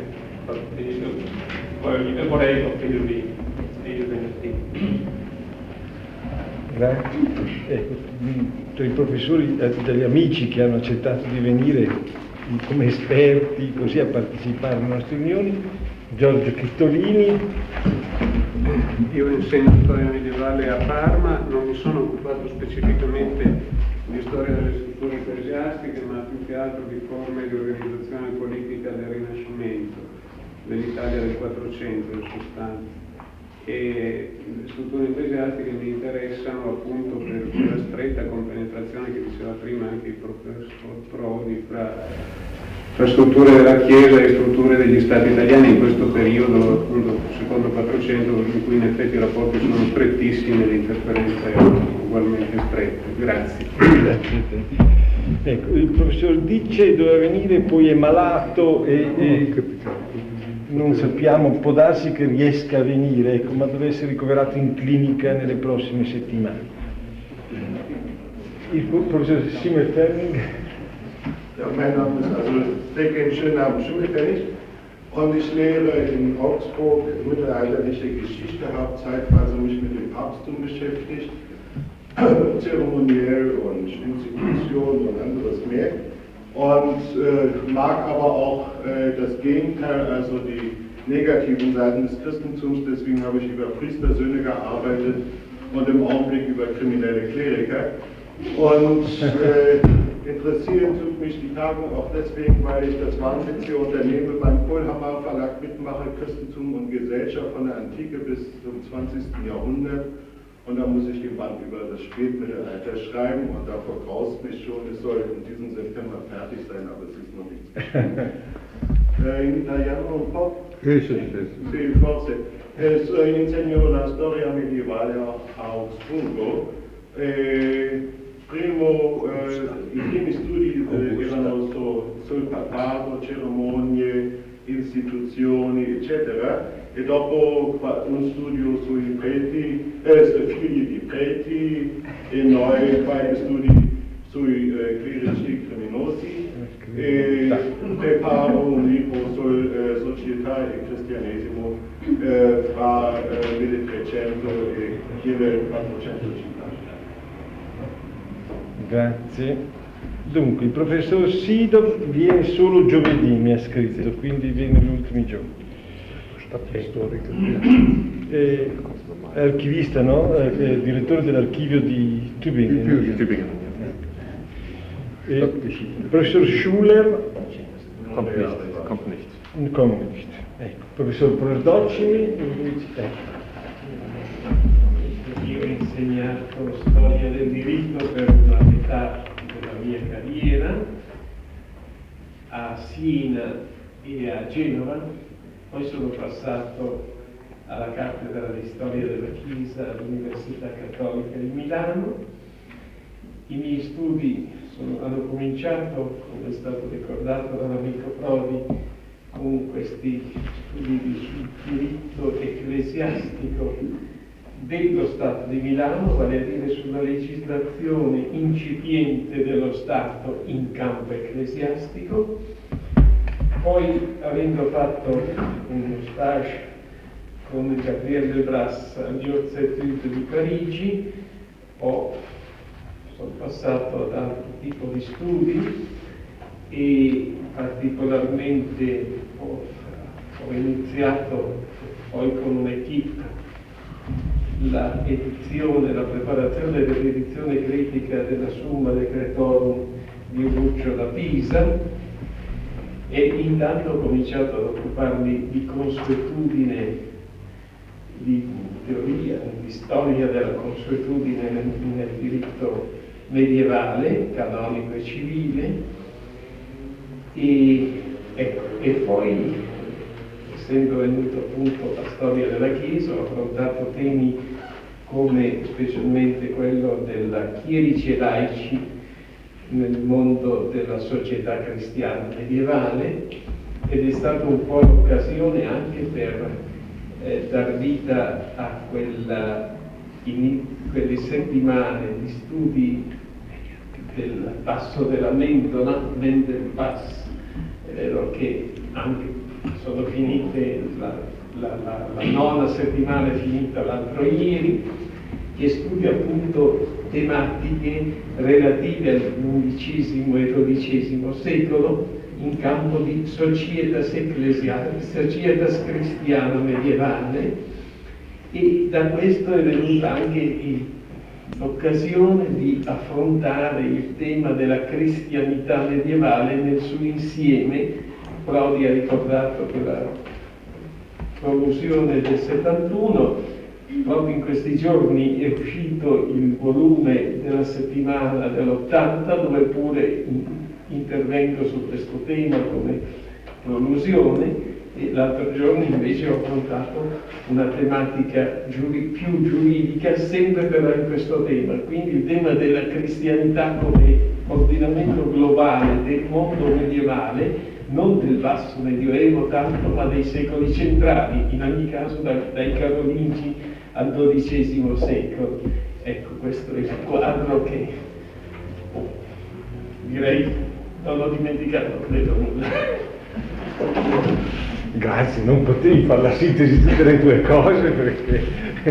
voglio, vorrei offrirvi il venerdì. Grazie. Ecco, tra i professori, degli amici che hanno accettato di venire come esperti così a partecipare alle nostre riunioni, Giorgio Chittolini. Io insegno storia medievale a Parma, non mi sono occupato specificamente di storia delle strutture ecclesiastiche, ma più che altro di forme di organizzazione politica del Rinascimento, dell'Italia del Quattrocento in sostanza. E le strutture ecclesiastiche mi interessano appunto per quella stretta compenetrazione che diceva prima anche il professor Prodi fra, fra strutture della Chiesa e strutture degli Stati italiani in questo periodo, appunto secondo Quattrocento, in cui in effetti i rapporti sono strettissimi e le interferenze ugualmente strette. Grazie. Grazie. Ecco, il professor Dice doveva venire, poi è malato e, e non sappiamo, può darsi che riesca a venire, ecco, ma deve essere ricoverato in clinica nelle prossime settimane. Il professor Schimmelpfennig. Ja, mein Name ist also Stecken Schönabend Schimmelpfennig und ich lehre in Augsburg mittelalterliche Geschichte, habe zeitweise mich mit dem Papsttum beschäftigt, zeremoniell und Institution und anderes mehr. Und äh, mag aber auch äh, das Gegenteil, also die negativen Seiten des Christentums, deswegen habe ich über Priestersöhne gearbeitet und im Augenblick über kriminelle Kleriker. Und äh, interessieren tut mich die Tagung auch deswegen, weil ich das wahnwitzige Unternehmen beim Kohlhammer Verlag mitmache, Christentum und Gesellschaft von der Antike bis zum zwanzigsten Jahrhundert. Und da muss ich den Band über das Spätmittelalter schreiben und davor graust mich schon, es soll in diesem September fertig sein, aber es ist noch nichts geschrieben. eh, in italiano un po'? Sì, sì, sì. Sì, forse. Eh, so, insegno la storia medievale a Augsburgo. Eh, primo, eh, I primi studi eh, erano so papado, cerimonie, istituzioni, eccetera, e dopo un studio sui preti, eh, figli di preti, e noi qualche studi sui eh, clerici criminosi, e preparo un libro su eh, società e cristianesimo eh, fra eh, milletrecento e millequattrocentocinquanta. Grazie. Dunque, il professor Sido viene solo giovedì, mi ha scritto, quindi viene gli ultimi giorni. È archivista, no? È direttore dell'archivio di Tübingen. Tübingen. E il professor Schuler Kommt nicht. Kommt nicht. Kommt nicht. Ecco, il professor Prosdocimi invece. Ecco. Io ho insegnato storia del diritto per una metà della mia carriera a Siena e a Genova, poi sono passato alla cattedra di storia della Chiesa all'Università Cattolica di Milano. I miei studi sono, hanno cominciato, come è stato ricordato dall'amico Prodi, con questi studi sul diritto ecclesiastico dello Stato di Milano, vale a dire sulla legislazione incipiente dello Stato in campo ecclesiastico. Poi, avendo fatto uno stage con Gabriele Lebras agli Hautes Études di Parigi, ho, sono passato ad altro tipo di studi e particolarmente ho, ho iniziato poi con un'equipe la edizione, la preparazione dell'edizione critica della Summa Decretorum di Lucio da Pisa, e intanto ho cominciato ad occuparmi di consuetudine, di teoria, di storia della consuetudine nel, nel diritto medievale, canonico e civile, e, ecco, e poi, essendo venuto appunto la storia della Chiesa, ho affrontato temi come specialmente quello della chierici e laici nel mondo della società cristiana medievale, ed è stata un po' l'occasione anche per eh, dar vita a quella, in, quelle settimane di studi del passo della Mendola, Mendelpass. È vero che anche sono finite, la, la, la, la nona settimana è finita l'altro ieri, che studia appunto tematiche relative all'undicesimo e dodicesimo secolo in campo di societas ecclesiale, societas cristiana medievale, e da questo è venuta anche l'occasione di affrontare il tema della cristianità medievale nel suo insieme. Prodi ha ricordato quella prolusione del settantuno. Proprio in questi giorni è uscito il volume della settimana dell'ottanta, dove pure intervengo su questo tema come prolusione, e l'altro giorno invece ho affrontato una tematica giuri, più giuridica, sempre però in questo tema, quindi il tema della cristianità come ordinamento globale del mondo medievale, non del basso medioevo tanto, ma dei secoli centrali, in ogni caso da, dai Carolingi al dodicesimo secolo. Ecco, questo è il quadro che oh, direi non ho dimenticato, credo nulla. Grazie, non potevi fare la sintesi di tutte le tue cose perché...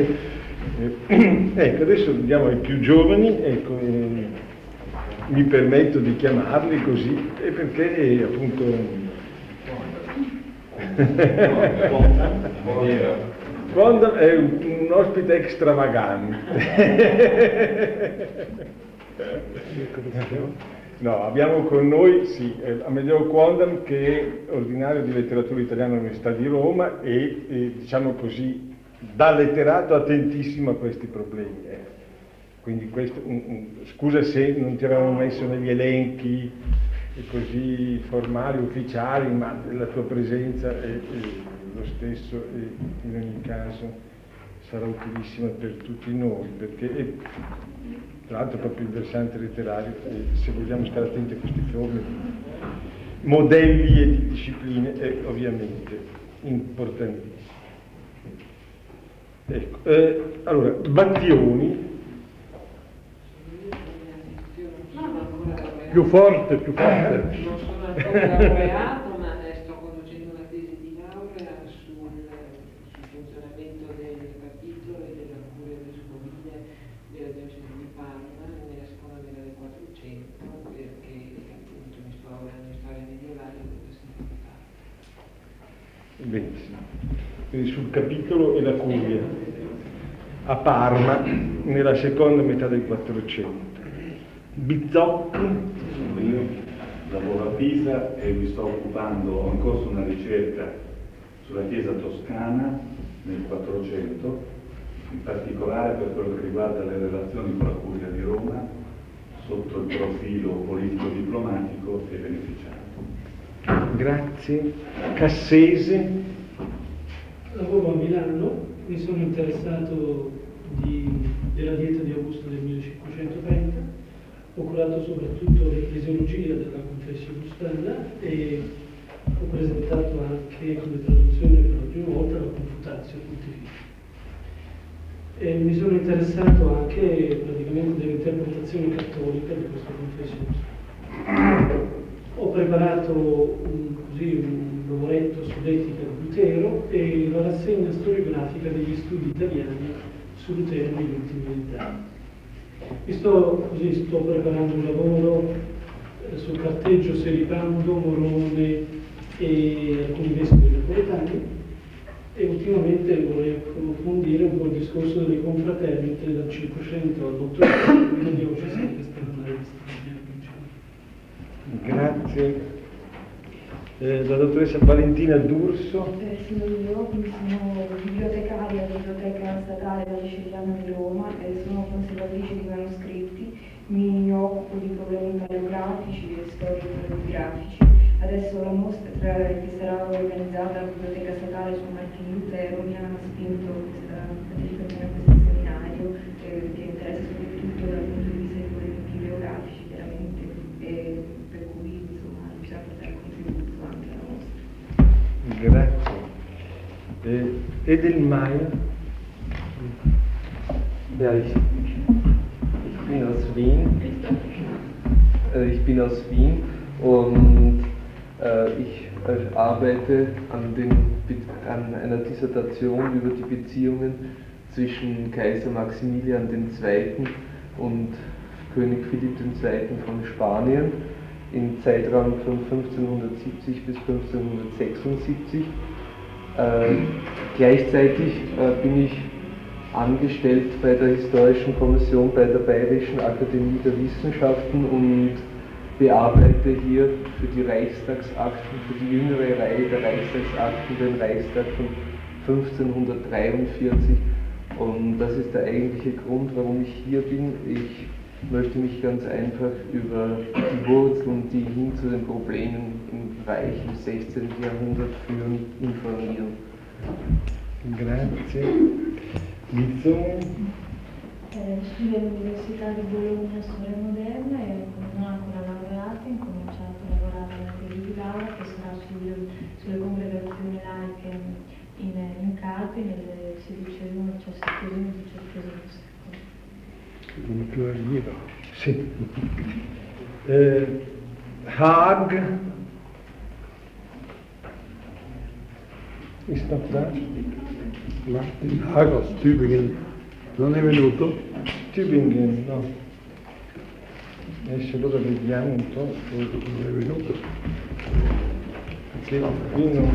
Ecco, adesso andiamo ai più giovani, ecco, eh, mi permetto di chiamarli così, e perché eh, appunto... Quando è un, un ospite extravagante. No, abbiamo con noi sì, Amedeo Quondam, che è ordinario di letteratura italiana all'Università di Roma e, e diciamo così, da letterato attentissimo a questi problemi. Eh. Quindi questo, un, un, scusa se non ti avevamo messo negli elenchi così formali, ufficiali, ma la tua presenza è, è lo stesso e in ogni caso sarà utilissima per tutti noi, perché è, tra l'altro proprio il versante letterario, e se vogliamo stare attenti a queste forme modelli e di discipline è ovviamente importantissimo. Ecco, eh, allora, Battioni. Più forte, più forte. Non sono ancora laureato, ma sto conducendo una tesi di laurea sul, sul funzionamento del capitolo e della curia vescovile della diocesi di Parma nella scuola della quattrocento, perché appunto mi sto laureando in storia medievale e devo semplificare. Benissimo. Quindi sul capitolo e la curia a Parma nella seconda metà del quattrocento. Bizzotti. Io lavoro a Pisa e mi sto occupando, ho in corso una ricerca sulla Chiesa toscana nel quattrocento, in particolare per quello che riguarda le relazioni con la Curia di Roma sotto il profilo politico-diplomatico e beneficiario. Grazie. Cassese. Lavoro a Milano, mi sono interessato di, della dieta di Augusto del millecinquecentotrenta, ho curato soprattutto l'ecclesiologia della Confessio Giustana e ho presentato anche come traduzione per la prima volta la Confutatio Pontificia. E mi sono interessato anche praticamente dell'interpretazione cattolica di questa Confessio Giustana. Ho preparato un, così, un lavoretto sull'etica di Lutero e la rassegna storiografica degli studi italiani su Lutero negli ultimi vent'anni. Mi sto, così, sto preparando un lavoro eh, sul carteggio Seripando, Morone e alcuni vescovi napoletani e ultimamente vorrei approfondire un po' il discorso delle confraternite dal Cinquecento all'Ottocento nella diocesi che stanno nella Grazie. Eh, la dottoressa Valentina D'Urso. Eh, sono io, quindi sono bibliotecaria della Biblioteca Statale Valliceriana di Roma e sono conservatrice di manoscritti, mi occupo di problemi paleografici e storico-grafici. Adesso la mostra che sarà organizzata alla Biblioteca Statale su Martin Lutero mi ha spinto a partecipare a questo seminario eh, che interessa soprattutto dal punto di vista dei problemi bibliografici veramente, e per cui insomma bisogna portare contributo anche alla mostra. Grazie. Eh, Edelmeier. Ja, ich, ich bin aus Wien. Äh, ich bin aus Wien und äh, ich äh, arbeite an, den, an einer Dissertation über die Beziehungen zwischen Kaiser Maximilian der Zweite und König Philipp der Zweite von Spanien im Zeitraum von fünfzehnhundertsiebzig bis fünfzehnhundertsechsundsiebzig. Äh, gleichzeitig äh, bin ich angestellt bei der Historischen Kommission bei der Bayerischen Akademie der Wissenschaften und bearbeite hier für die Reichstagsakten, für die jüngere Reihe der Reichstagsakten, den Reichstag von fünfzehnhundertdreiundvierzig. Und das ist der eigentliche Grund, warum ich hier bin. Ich möchte mich ganz einfach über die Wurzeln, die hin zu den Problemen im Reich im sechzehnten Jahrhundert führen, informieren. Grazie. Mizzoni. Eh, studio all'Università di Bologna storia moderna e non ancora laureata, ho cominciato a lavorare alla tesi di laurea che sarà sul, sulle congregazioni laiche in, in Carpi nel sedicesimo, diciassettesimo e diciottesimo secolo. Un tuo libro. Sì. Eh, Haag. Is not that? Martin Haag aus Tübingen. Non è venuto? Tübingen, no. Adesso allora vediamo un po'. Non è venuto. Che qui non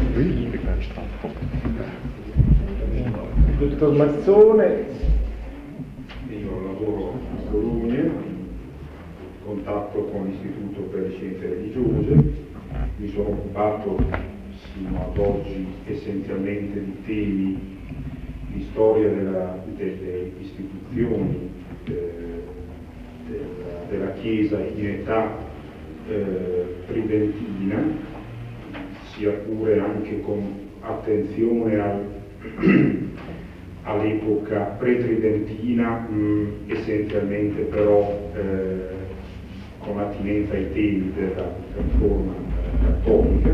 il dottor Mazzone. Io lavoro a Bologna, contatto con l'Istituto per le Scienze Religiose, mi sono occupato fino ad oggi essenzialmente di temi di storia della, delle istituzioni eh, della, della Chiesa in età eh, tridentina, sia pure anche con attenzione al, all'epoca pretridentina, mh, essenzialmente però eh, con attinenza ai temi della riforma cattolica.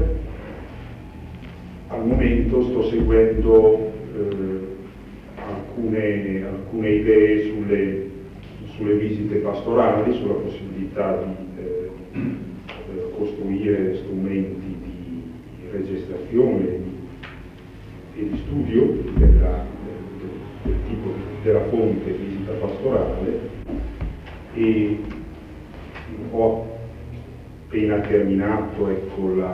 Al momento sto seguendo eh, alcune, alcune idee sulle, sulle visite pastorali, sulla possibilità di eh, eh, costruire strumenti di registrazione e di studio della, del, del tipo della fonte visita pastorale, e ho appena terminato, ecco, la,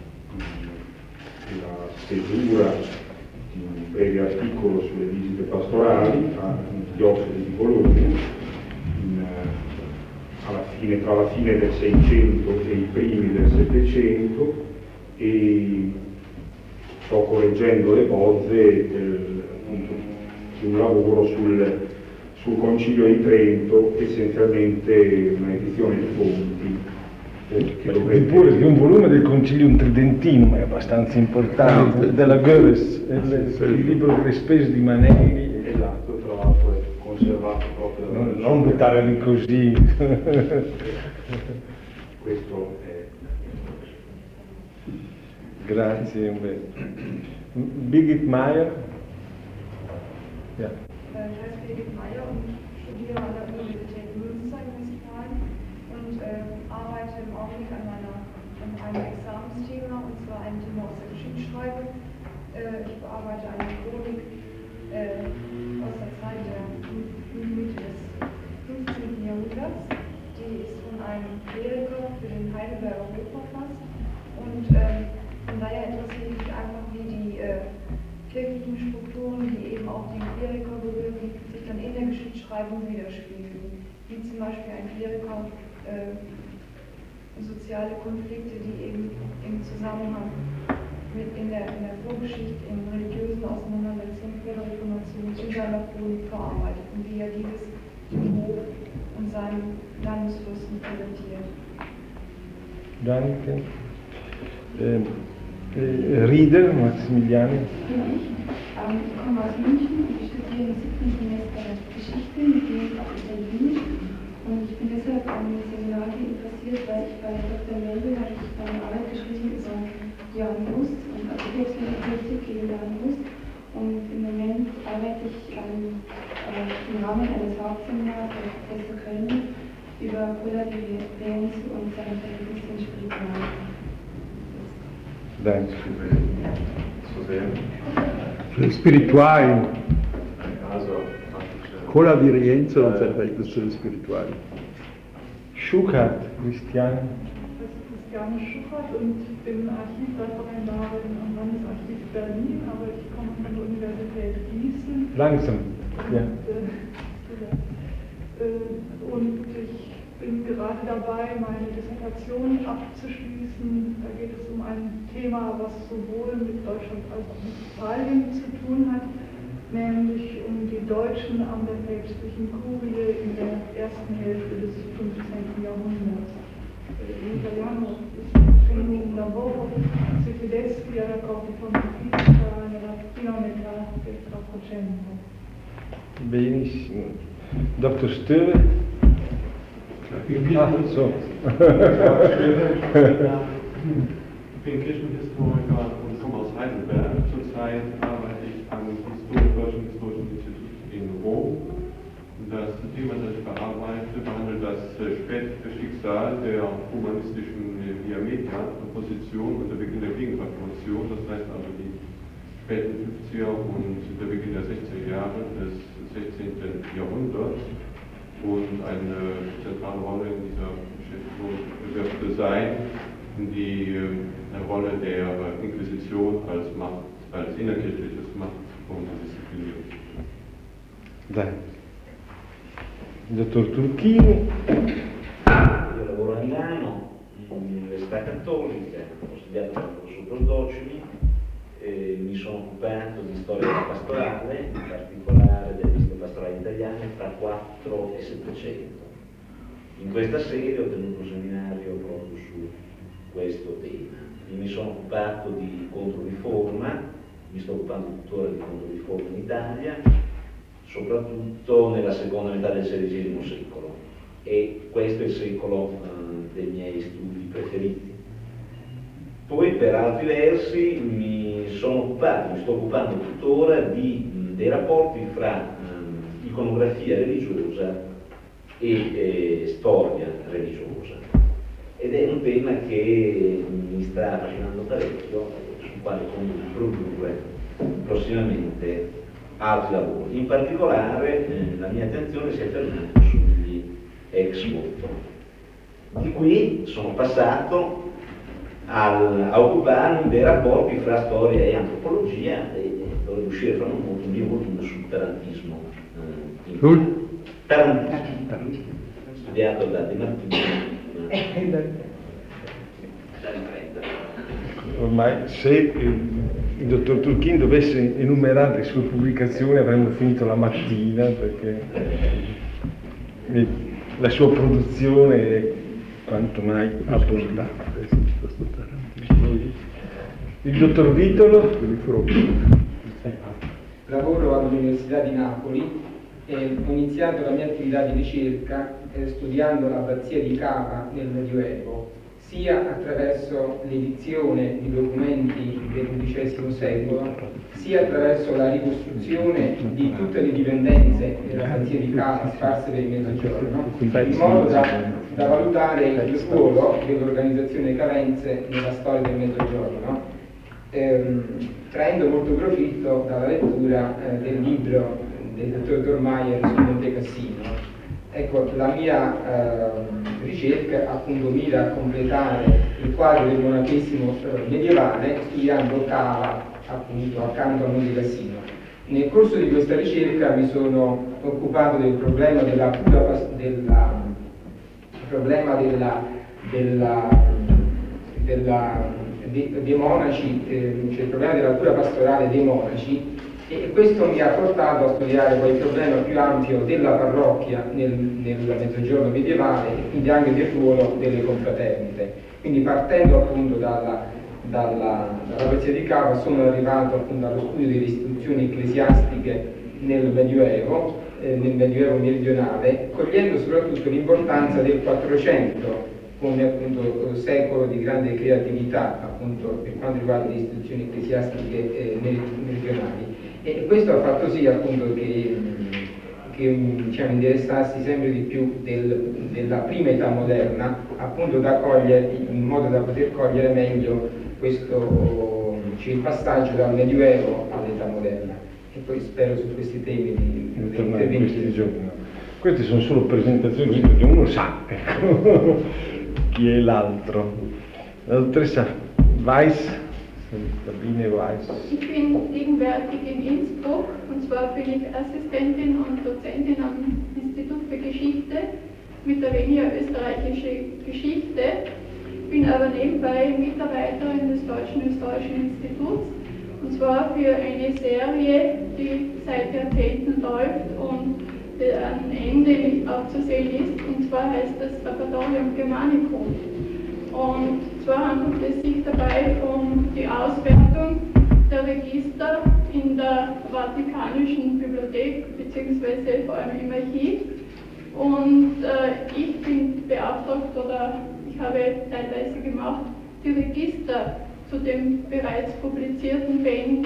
la stesura di un breve articolo sulle visite pastorali a Diocesi di Bologna, in, alla fine, tra la fine del Seicento e i primi del Settecento, e sto correggendo le bozze del, appunto, di un lavoro sul, sul Concilio di Trento, essenzialmente una edizione di fonti. Che dovrebbe... Pure di un volume del Concilium Tridentinum è abbastanza importante, no, della Goebbels, il, il libro delle spese di Manelli. Esatto, tra l'altro è conservato proprio da... Non, non buttare lì così. Questo è... Grazie Umberto. Birgit Meyer. Ja. Ich heiße Birgit Meyer und studiere an der Universität Münster in Westfalen und äh, arbeite im Augenblick an, meiner, an einem Examensthema, und zwar ein Thema aus der Geschichtsschreibung. Äh, ich bearbeite eine Chronik äh, aus der Zeit der Mitte des fünfzehnten Jahrhunderts. Die ist von einem Kleriker für den Heidelberger Hof verfasst, und äh, von daher interessiert mich einfach, wie die äh, kirchlichen Strukturen, die eben auch den Kleriker berühren, sich dann in der Geschichtsschreibung widerspiegeln. Wie zum Beispiel ein Kleriker äh, soziale Konflikte, die eben im Zusammenhang mit in der, in der Vorgeschichte, in religiösen Auseinandersetzungen vor der Reformation zu seiner Chronik verarbeitet und wie er dieses dem Hof und seinen Landesfürsten präsentiert. Danke. Ähm, äh, Rieder, Maximiliane. Ich, ähm, ich komme aus München, ich studiere im siebten Semester Geschichte mit dem auf Italienisch, und ich bin deshalb an Seminare interessiert, weil ich bei Doktor Melville habe ich eine Arbeit geschrieben über Johann Hus und also Textlinguistik gegen Johann Hus, und im Moment arbeite ich an, äh, im Rahmen eines Hauptseminars bei Professor Kölner über Cola di Rienzi und seine Verhältnis zum Spiritual. Danke. Spirituali. Also, Cola di Rienzo und sein Verhältnis zu den Spirituali. Schuchert, Christiane. Ich heiße Christiane Schuchert und bin Archivreferendarin am Landesarchiv Berlin, aber ich komme von der Universität Gießen. Langsam, ja. Und, äh, und ich bin gerade dabei, meine Dissertation abzuschließen. Da geht es um ein Thema, was sowohl mit Deutschland als auch mit Italien zu tun hat, nämlich um die Deutschen an der päpstlichen Kurie in der ersten Hälfte des fünfzehnten Jahrhunderts. In Italiano tengo un lavoro sui tedeschi alla corte pontificia nella prima metà del quattrocento. Benissimo. Doktor Stöwe. Ah, so. Ich bin Kirchenhistoriker und komme aus Heidelberg. Zurzeit arbeite ich am Deutschen Historischen Institut in Rom. Das Thema, das ich bearbeite, behandelt das späte Schicksal der humanistischen Via Media-Position und der Beginn der Gegenreformation, das heißt also die späten fünfziger und der Beginn der sechziger Jahre des sechzehnten Jahrhunderts. Und eine zentrale Rolle in dieser Beschäftigung wird sein, die äh, Rolle der Inquisition als Macht, als innerkirchliches Machtpunkt zu disziplinieren. Danke. Dottor Turchini. Io lavoro a Milano, in Università Cattolica, ho studiato per il corso postdocili, e mi sono occupato di storia della pastorale, in particolare delle visite pastorali italiane tra quattro e settecento. In questa sede ho tenuto un seminario proprio su questo tema. Mi sono occupato di controriforma, mi sto occupando tuttora di controriforma in Italia, soprattutto nella seconda metà del sedicesimo secolo. e questo è il secolo eh, dei miei studi preferiti. Poi per altri versi mi sono occupato, mi sto occupando tuttora di, mh, dei rapporti fra mh, iconografia religiosa e eh, storia religiosa, ed è un tema che mi sta affascinando parecchio, sul quale conto di produrre prossimamente altri lavori. In particolare eh, la mia attenzione si è fermata sugli ex voto. Di qui sono passato al, a occuparmi dei rapporti fra storia e antropologia, e dovrei uscire fra un molto un mio volume sul tarantismo. Eh, sul? Tarantismo, studiato da De Martini. Ormai se il, il dottor Turchin dovesse enumerare le sue pubblicazioni avremmo finito la mattina, perché eh, la sua produzione è quanto mai abbondante. Il dottor Vitolo? Lavoro all'Università di Napoli e ho iniziato la mia attività di ricerca eh, studiando l'abbazia di Cava nel Medioevo, sia attraverso l'edizione di documenti dell'undicesimo secolo, sia attraverso la ricostruzione di tutte le dipendenze dell'abbazia di Cava sparse per il Mezzogiorno, in modo da, da valutare il ruolo dell'organizzazione cavense nella storia del Mezzogiorno, ehm, traendo molto profitto dalla lettura eh, del libro del dottor Dormayer su Monte Cassino. Ecco, la mia eh, ricerca appunto mira a completare il quadro del monachesimo eh, medievale, studiando Cava appunto accanto a Monte Cassino. Nel corso di questa ricerca mi sono occupato del problema della cura della, problema della, della, della, de, dei monaci, eh, cioè il problema della cura pastorale dei monaci, e questo mi ha portato a studiare poi il problema più ampio della parrocchia nel, nel Mezzogiorno medievale, e quindi anche del ruolo delle confraternite. Quindi partendo appunto dalla, dalla, dall'abbazia di Cava sono arrivato appunto allo studio delle istituzioni ecclesiastiche nel Medioevo, eh, nel Medioevo meridionale, cogliendo soprattutto l'importanza del Quattrocento come appunto secolo di grande creatività appunto per quanto riguarda le istituzioni ecclesiastiche eh, meridionali. E questo ha fatto sì appunto che, che diciamo, interessassi sempre di più del, della prima età moderna, appunto da cogliere, in modo da poter cogliere meglio questo, cioè, il passaggio dal Medioevo all'età moderna. E poi spero su questi temi di intervenire. Queste sono solo presentazioni perché uno sa, ecco, chi è l'altro. La dottoressa Weiss. Sabine Weiss. Ich bin gegenwärtig in Innsbruck, und zwar bin ich Assistentin und Dozentin am Institut für Geschichte mit der weniger österreichische Geschichte, bin aber nebenbei Mitarbeiterin des Deutschen Historischen Instituts, und zwar für eine Serie, die seit Jahrzehnten läuft und ein Ende nicht abzusehen ist, und zwar heißt das Repertorium Germanicum. Und zwar handelt es sich dabei um die Auswertung der Register in der Vatikanischen Bibliothek bzw. vor allem im Archiv. Und äh, ich bin beauftragt oder ich habe teilweise gemacht, die Register zu den bereits publizierten Bänden.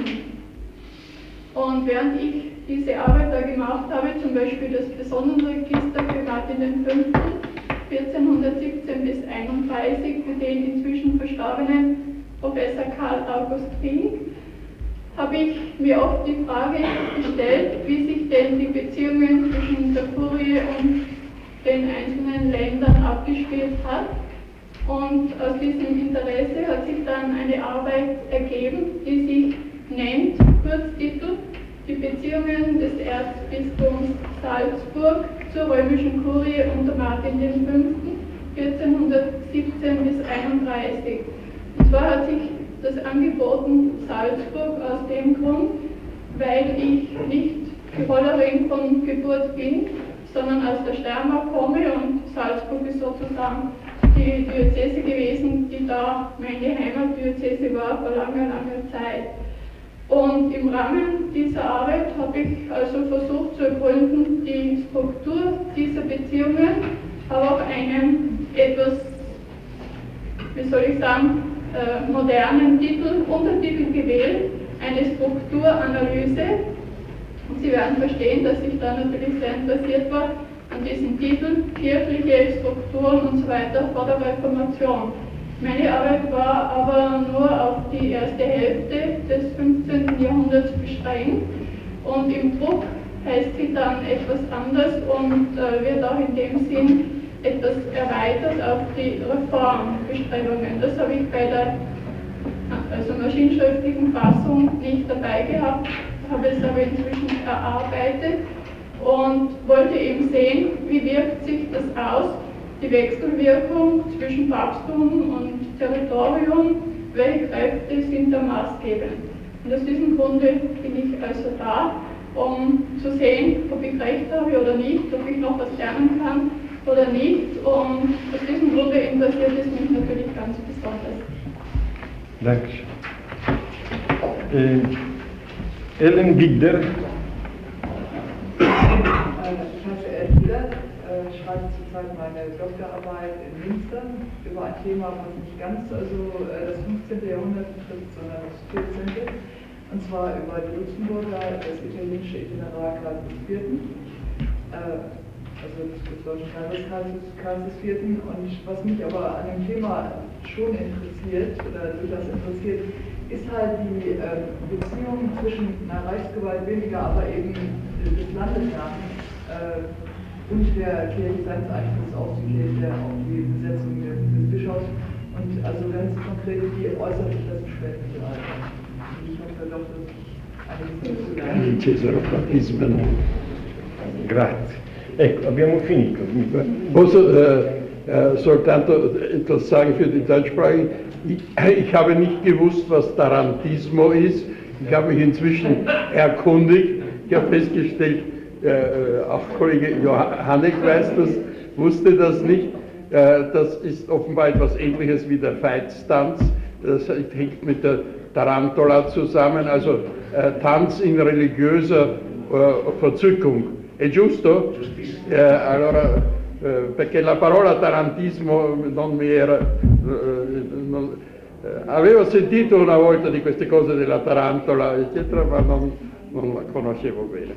Und während ich diese Arbeit da gemacht habe, zum Beispiel das Personenregister für Martin den Fünften, vierzehnhundertsiebzehn bis einunddreißig für den inzwischen verstorbenen Professor Karl August Fink, habe ich mir oft die Frage gestellt, wie sich denn die Beziehungen zwischen der Kurie und den einzelnen Ländern abgespielt hat. Und aus diesem Interesse hat sich dann eine Arbeit ergeben, die sich nennt, Kurztitel, die Beziehungen des Erzbistums Salzburg zur römischen Kurie unter Martin den Fünften, vierzehnhundertsiebzehn bis einunddreißig. Und zwar hat sich das angeboten Salzburg aus dem Grund, weil ich nicht Tirollerin von Geburt bin, sondern aus der Steiermark komme, und Salzburg ist sozusagen die Diözese gewesen, die da meine Heimatdiözese war vor langer, langer Zeit. Und im Rahmen dieser Arbeit habe ich also versucht zu ergründen, die Struktur dieser Beziehungen habe auch einen etwas, wie soll ich sagen, äh, modernen Titel, Untertitel gewählt, eine Strukturanalyse. Und Sie werden verstehen, dass ich da natürlich sehr interessiert war an diesen Titel, kirchliche Strukturen und so weiter vor der Reformation. Meine Arbeit war aber nur auf die erste Hälfte des fünfzehnten Jahrhunderts beschränkt und im Druck heißt sie dann etwas anders und äh, wird auch in dem Sinn etwas erweitert auf die Reformbestrebungen. Das habe ich bei der also maschinenschriftlichen Fassung nicht dabei gehabt, habe es aber inzwischen erarbeitet und wollte eben sehen, wie wirkt sich das aus, die Wechselwirkung zwischen Papsttum und Territorium, welche Kräfte sind da maßgebend. Und aus diesem Grunde bin ich also da, um zu sehen, ob ich recht habe oder nicht, ob ich noch was lernen kann oder nicht. Und aus diesem Grunde interessiert es mich natürlich ganz besonders. Dankeschön. Äh, Ellen Widder. Ich heiße Ellen Widder, ich schreibe zurzeit meine Doktorarbeit in Münster über ein Thema, was nicht ganz also das fünfzehnte Jahrhundert betrifft, sondern das vierzehnte. Und zwar über die Luxemburger, das italienische Itinerar Karls des Vierten, also des deutschen Kaisers Karls des Vierten. Und was mich aber an dem Thema schon interessiert, oder durchaus interessiert, ist halt die äh, Beziehung zwischen einer Reichsgewalt weniger, aber eben des Landesherrn äh, und der Kirche, seines Einflusses auf die Kirche, auf die Besetzung des, des Bischofs. Und also ganz konkret, wie äußert sich das im Spätmittelalter? Ich hoffe doch, dass ich einiges dazu lernen. Grazie. Ecco, abbiamo finito. Posso äh, äh, soltanto etwas sagen für die Deutschsprachigen? Ich, ich habe nicht gewusst, was Tarantismo ist. Ich habe mich inzwischen erkundigt. Ich habe festgestellt, äh, auch Kollege Johannek weiß das, wusste das nicht. Äh, das ist offenbar etwas Ähnliches wie der Veitstanz. Das hängt mit der Tarantola zusammen, also äh, Tanz in religiöser äh, Verzückung. È giusto? Eh, allora, eh, perché la parola tarantismo non mi era... Eh, non, eh, avevo sentito una volta di queste cose della tarantola, eccetera, ma non, non la conoscevo bene.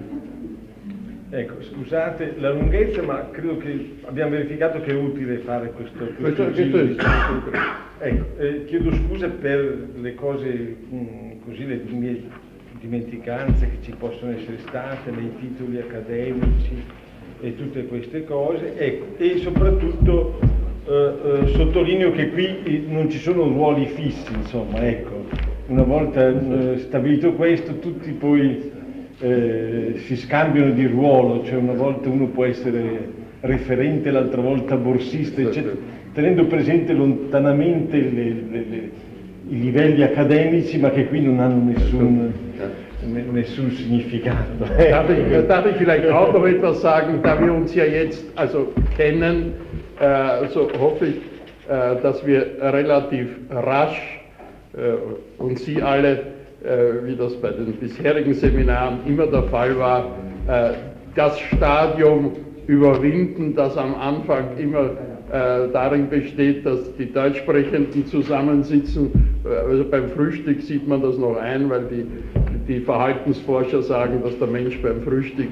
Ecco, scusate la lunghezza, ma credo che abbiamo verificato che è utile fare questo, questo, questo giro è di Ecco, eh, chiedo scusa per le cose mh, così, le mie dimenticanze che ci possono essere state nei titoli accademici e tutte queste cose, ecco, e soprattutto eh, eh, sottolineo che qui non ci sono ruoli fissi, insomma, ecco, una volta eh, stabilito questo tutti poi eh, si scambiano di ruolo, cioè una volta uno può essere referente, l'altra volta borsista, eccetera, tenendo presente lontanamente le, le, le i livelli accademici, ma che qui non hanno nessun, nessun significato. Darf ich, darf ich vielleicht auch noch etwas sagen, da wir uns ja jetzt also kennen, äh, so hoffe ich, äh, dass wir relativ rasch äh, und Sie alle, äh, wie das bei den bisherigen Seminaren immer der Fall war, äh, das Stadium überwinden, das am Anfang immer äh, darin besteht, dass die Deutschsprechenden zusammensitzen. Also beim Frühstück sieht man das noch ein, weil die, die Verhaltensforscher sagen, dass der Mensch beim Frühstück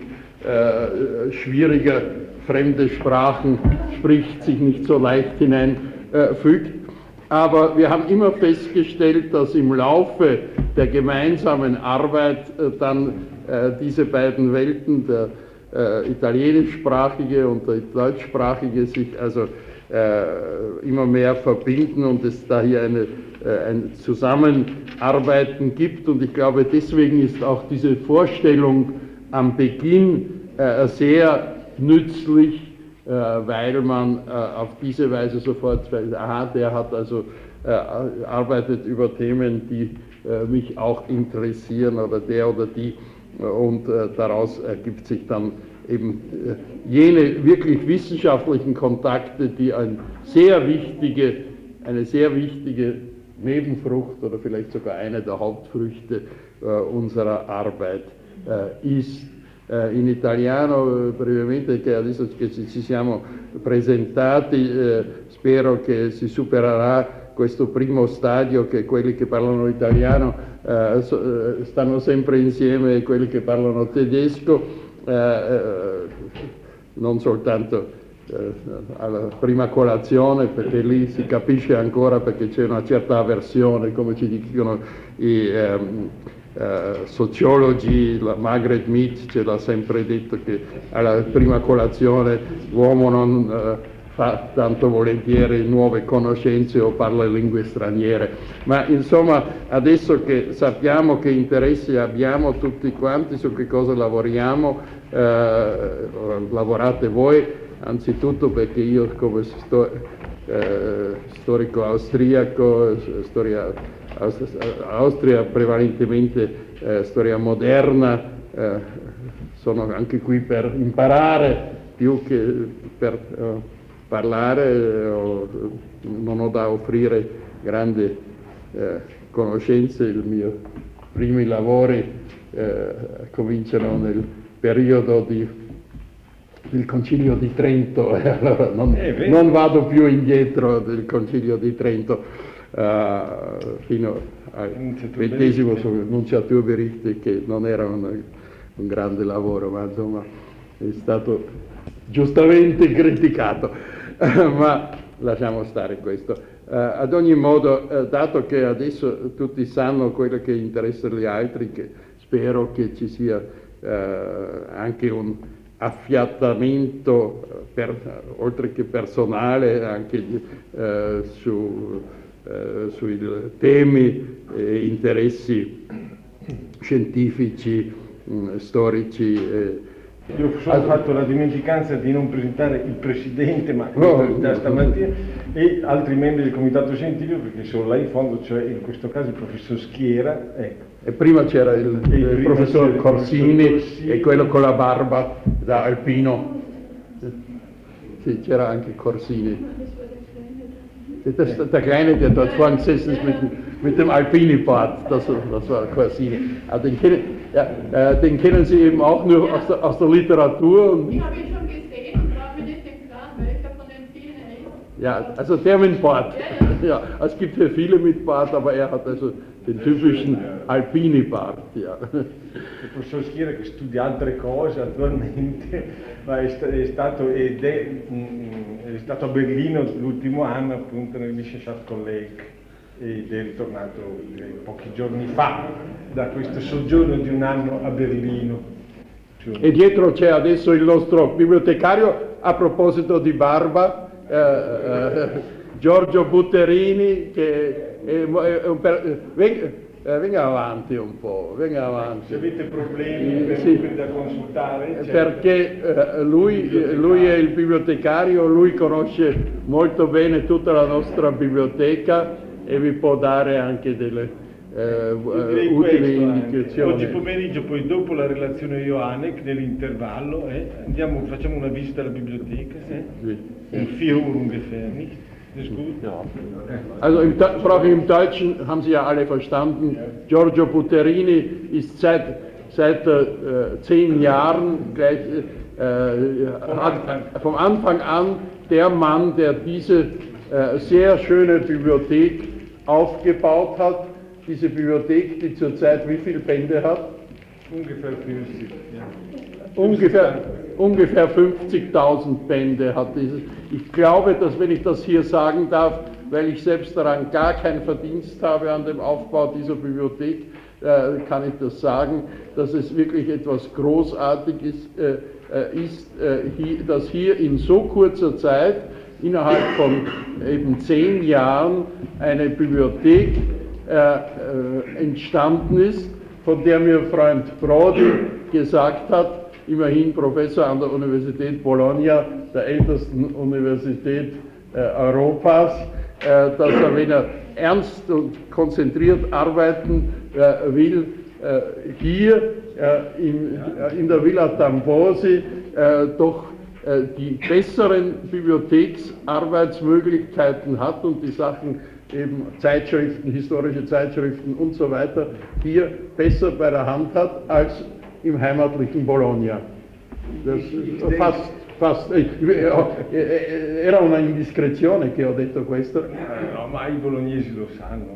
äh, schwieriger fremde Sprachen spricht, sich nicht so leicht hineinfügt. Äh, Aber wir haben immer festgestellt, dass im Laufe der gemeinsamen Arbeit äh, dann äh, diese beiden Welten, der äh, italienischsprachige und der deutschsprachige, sich also äh, immer mehr verbinden und es da hier eine, äh, ein Zusammenarbeiten gibt. Und ich glaube, deswegen ist auch diese Vorstellung am Beginn äh, sehr nützlich, äh, weil man äh, auf diese Weise sofort weiß, aha, der hat also äh, arbeitet über Themen, die äh, mich auch interessieren, oder der oder die, und äh, daraus ergibt sich dann eben äh, jene wirklich wissenschaftlichen Kontakte, die ein sehr wichtige, eine sehr wichtige Nebenfrucht oder vielleicht sogar eine der Hauptfrüchte äh, unserer Arbeit äh, ist. eh, in italiano eh, brevemente, che adesso che ci, ci siamo presentati, eh, spero che si supererà questo primo stadio, che quelli che parlano italiano eh, so, eh, stanno sempre insieme e quelli che parlano tedesco, eh, eh, non soltanto eh, alla prima colazione, perché lì si capisce ancora, perché c'è una certa avversione, come ci dicono i ehm, eh, sociologi. La Margaret Mead ce l'ha sempre detto, che alla prima colazione l'uomo non eh, fa tanto volentieri nuove conoscenze o parla lingue straniere. Ma insomma, adesso che sappiamo che interessi abbiamo tutti quanti, su che cosa lavoriamo, eh, lavorate voi, anzitutto perché io come sto, eh, storico austriaco, storia, Austria prevalentemente eh, storia moderna, eh, sono anche qui per imparare più che per eh, parlare, ho, non ho da offrire grandi eh, conoscenze. I miei primi lavori eh, cominciano nel periodo di, del Concilio di Trento, e allora non, non vado più indietro del Concilio di Trento eh, fino al ventesimo Nunziatur Berichte, che non era un, un grande lavoro, ma insomma è stato giustamente criticato. Ma lasciamo stare questo. Uh, ad ogni modo, uh, dato che adesso tutti sanno quello che interessa agli altri, che spero che ci sia uh, anche un affiatamento, per, oltre che personale, anche uh, su, uh, sui temi e interessi scientifici, mh, storici. Eh, Io ho solo fatto la dimenticanza di non presentare il Presidente, ma oh, da stamattina, e altri membri del Comitato Scientifico, perché sono là in fondo, cioè in questo caso il Professor Schiera. Ecco. E prima c'era il, il, il Professor Corsini, Corsini, e quello con la barba da alpino. Sì, c'era anche Corsini. Das, der Kleine, der dort vorne gesessen ist mit, mit dem Alpini-Bart, das, das war Corsini. Aber den kennen, ja, äh, den kennen Sie eben auch nur aus der, aus der Literatur. Und ich habe ihn schon gesehen und war mir nicht im Klaren, welcher von den vielen er ist. Ja, also der mit Bart. Ja, ja. Ja, es gibt ja viele mit Bart, aber er hat also den typischen Alpini-Bart. Ja. Il professor Schiera, che studia altre cose attualmente, ma è, sta, è stato ed è, mh, è stato a Berlino l'ultimo anno, appunto nel Wissenschaftskolleg, ed è ritornato eh, pochi giorni fa da questo soggiorno di un anno a Berlino. E dietro c'è adesso il nostro bibliotecario, a proposito di barba, eh, eh, Giorgio Butterini, che è, è un per, venga, eh, venga avanti un po', venga avanti. Se avete problemi per, sì, per da consultare. Certo. Perché eh, lui, lui è il bibliotecario, lui conosce molto bene tutta la nostra biblioteca e vi può dare anche delle eh, utili indicazioni. Oggi pomeriggio, poi dopo la relazione Ioannek, nell'intervallo, eh, andiamo, facciamo una visita alla biblioteca, eh? Sì. Um vier Uhr ungefähr, nicht? Ist gut? Ja. Also im, im Deutschen haben Sie ja alle verstanden, Giorgio Butterini ist seit, seit äh, zehn Jahren gleich, äh, hat, vom Anfang an der Mann, der diese äh, sehr schöne Bibliothek aufgebaut hat. Diese Bibliothek, die zurzeit wie viele Bände hat? Ungefähr fünfzig. Ja. Ungefähr, ungefähr fünfzigtausend Bände hat dieses. Ich glaube, dass, wenn ich das hier sagen darf, weil ich selbst daran gar keinen Verdienst habe an dem Aufbau dieser Bibliothek, äh, kann ich das sagen, dass es wirklich etwas Großartiges äh, ist, äh, hier, dass hier in so kurzer Zeit, innerhalb von eben zehn Jahren, eine Bibliothek äh, äh, entstanden ist, von der mir Freund Prodi gesagt hat, immerhin Professor an der Universität Bologna, der ältesten Universität äh, Europas, äh, dass er, wenn er ernst und konzentriert arbeiten äh, will, äh, hier äh, in, äh, in der Villa Tambosi äh, doch äh, die besseren Bibliotheksarbeitsmöglichkeiten hat und die Sachen eben Zeitschriften, historische Zeitschriften und so weiter hier besser bei der Hand hat als im heimatlichen Bologna. Das fast, fast, era una indiscrezione che ho detto questo. Eh, no, ma i bolognesi lo sanno.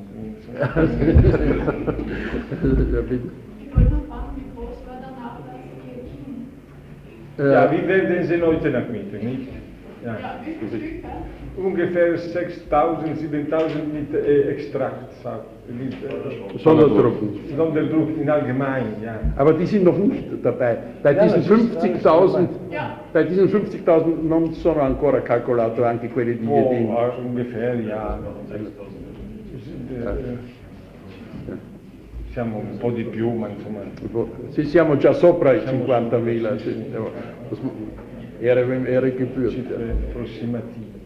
Ja, wie werden Sie Leute nach Mitte, nicht? Ja, ja wie viel Stück? Ungefähr sechstausend, siebentausend mit äh, Extrakt, mit, äh, Sonderdrucken. Sonderdruck in allgemein, ja. Aber die sind noch nicht dabei. Bei Ja, diesen fünfzigtausend, ja. bei diesen fünfzigtausend non sono ancora calcolato anche quelli di Oh, Jedin. äh, ungefähr, ja. Äh, siamo un po' di più, ma insomma. Sì, siamo già sopra i cinquantamila, sì, era, era geführt. Cifre approssimative.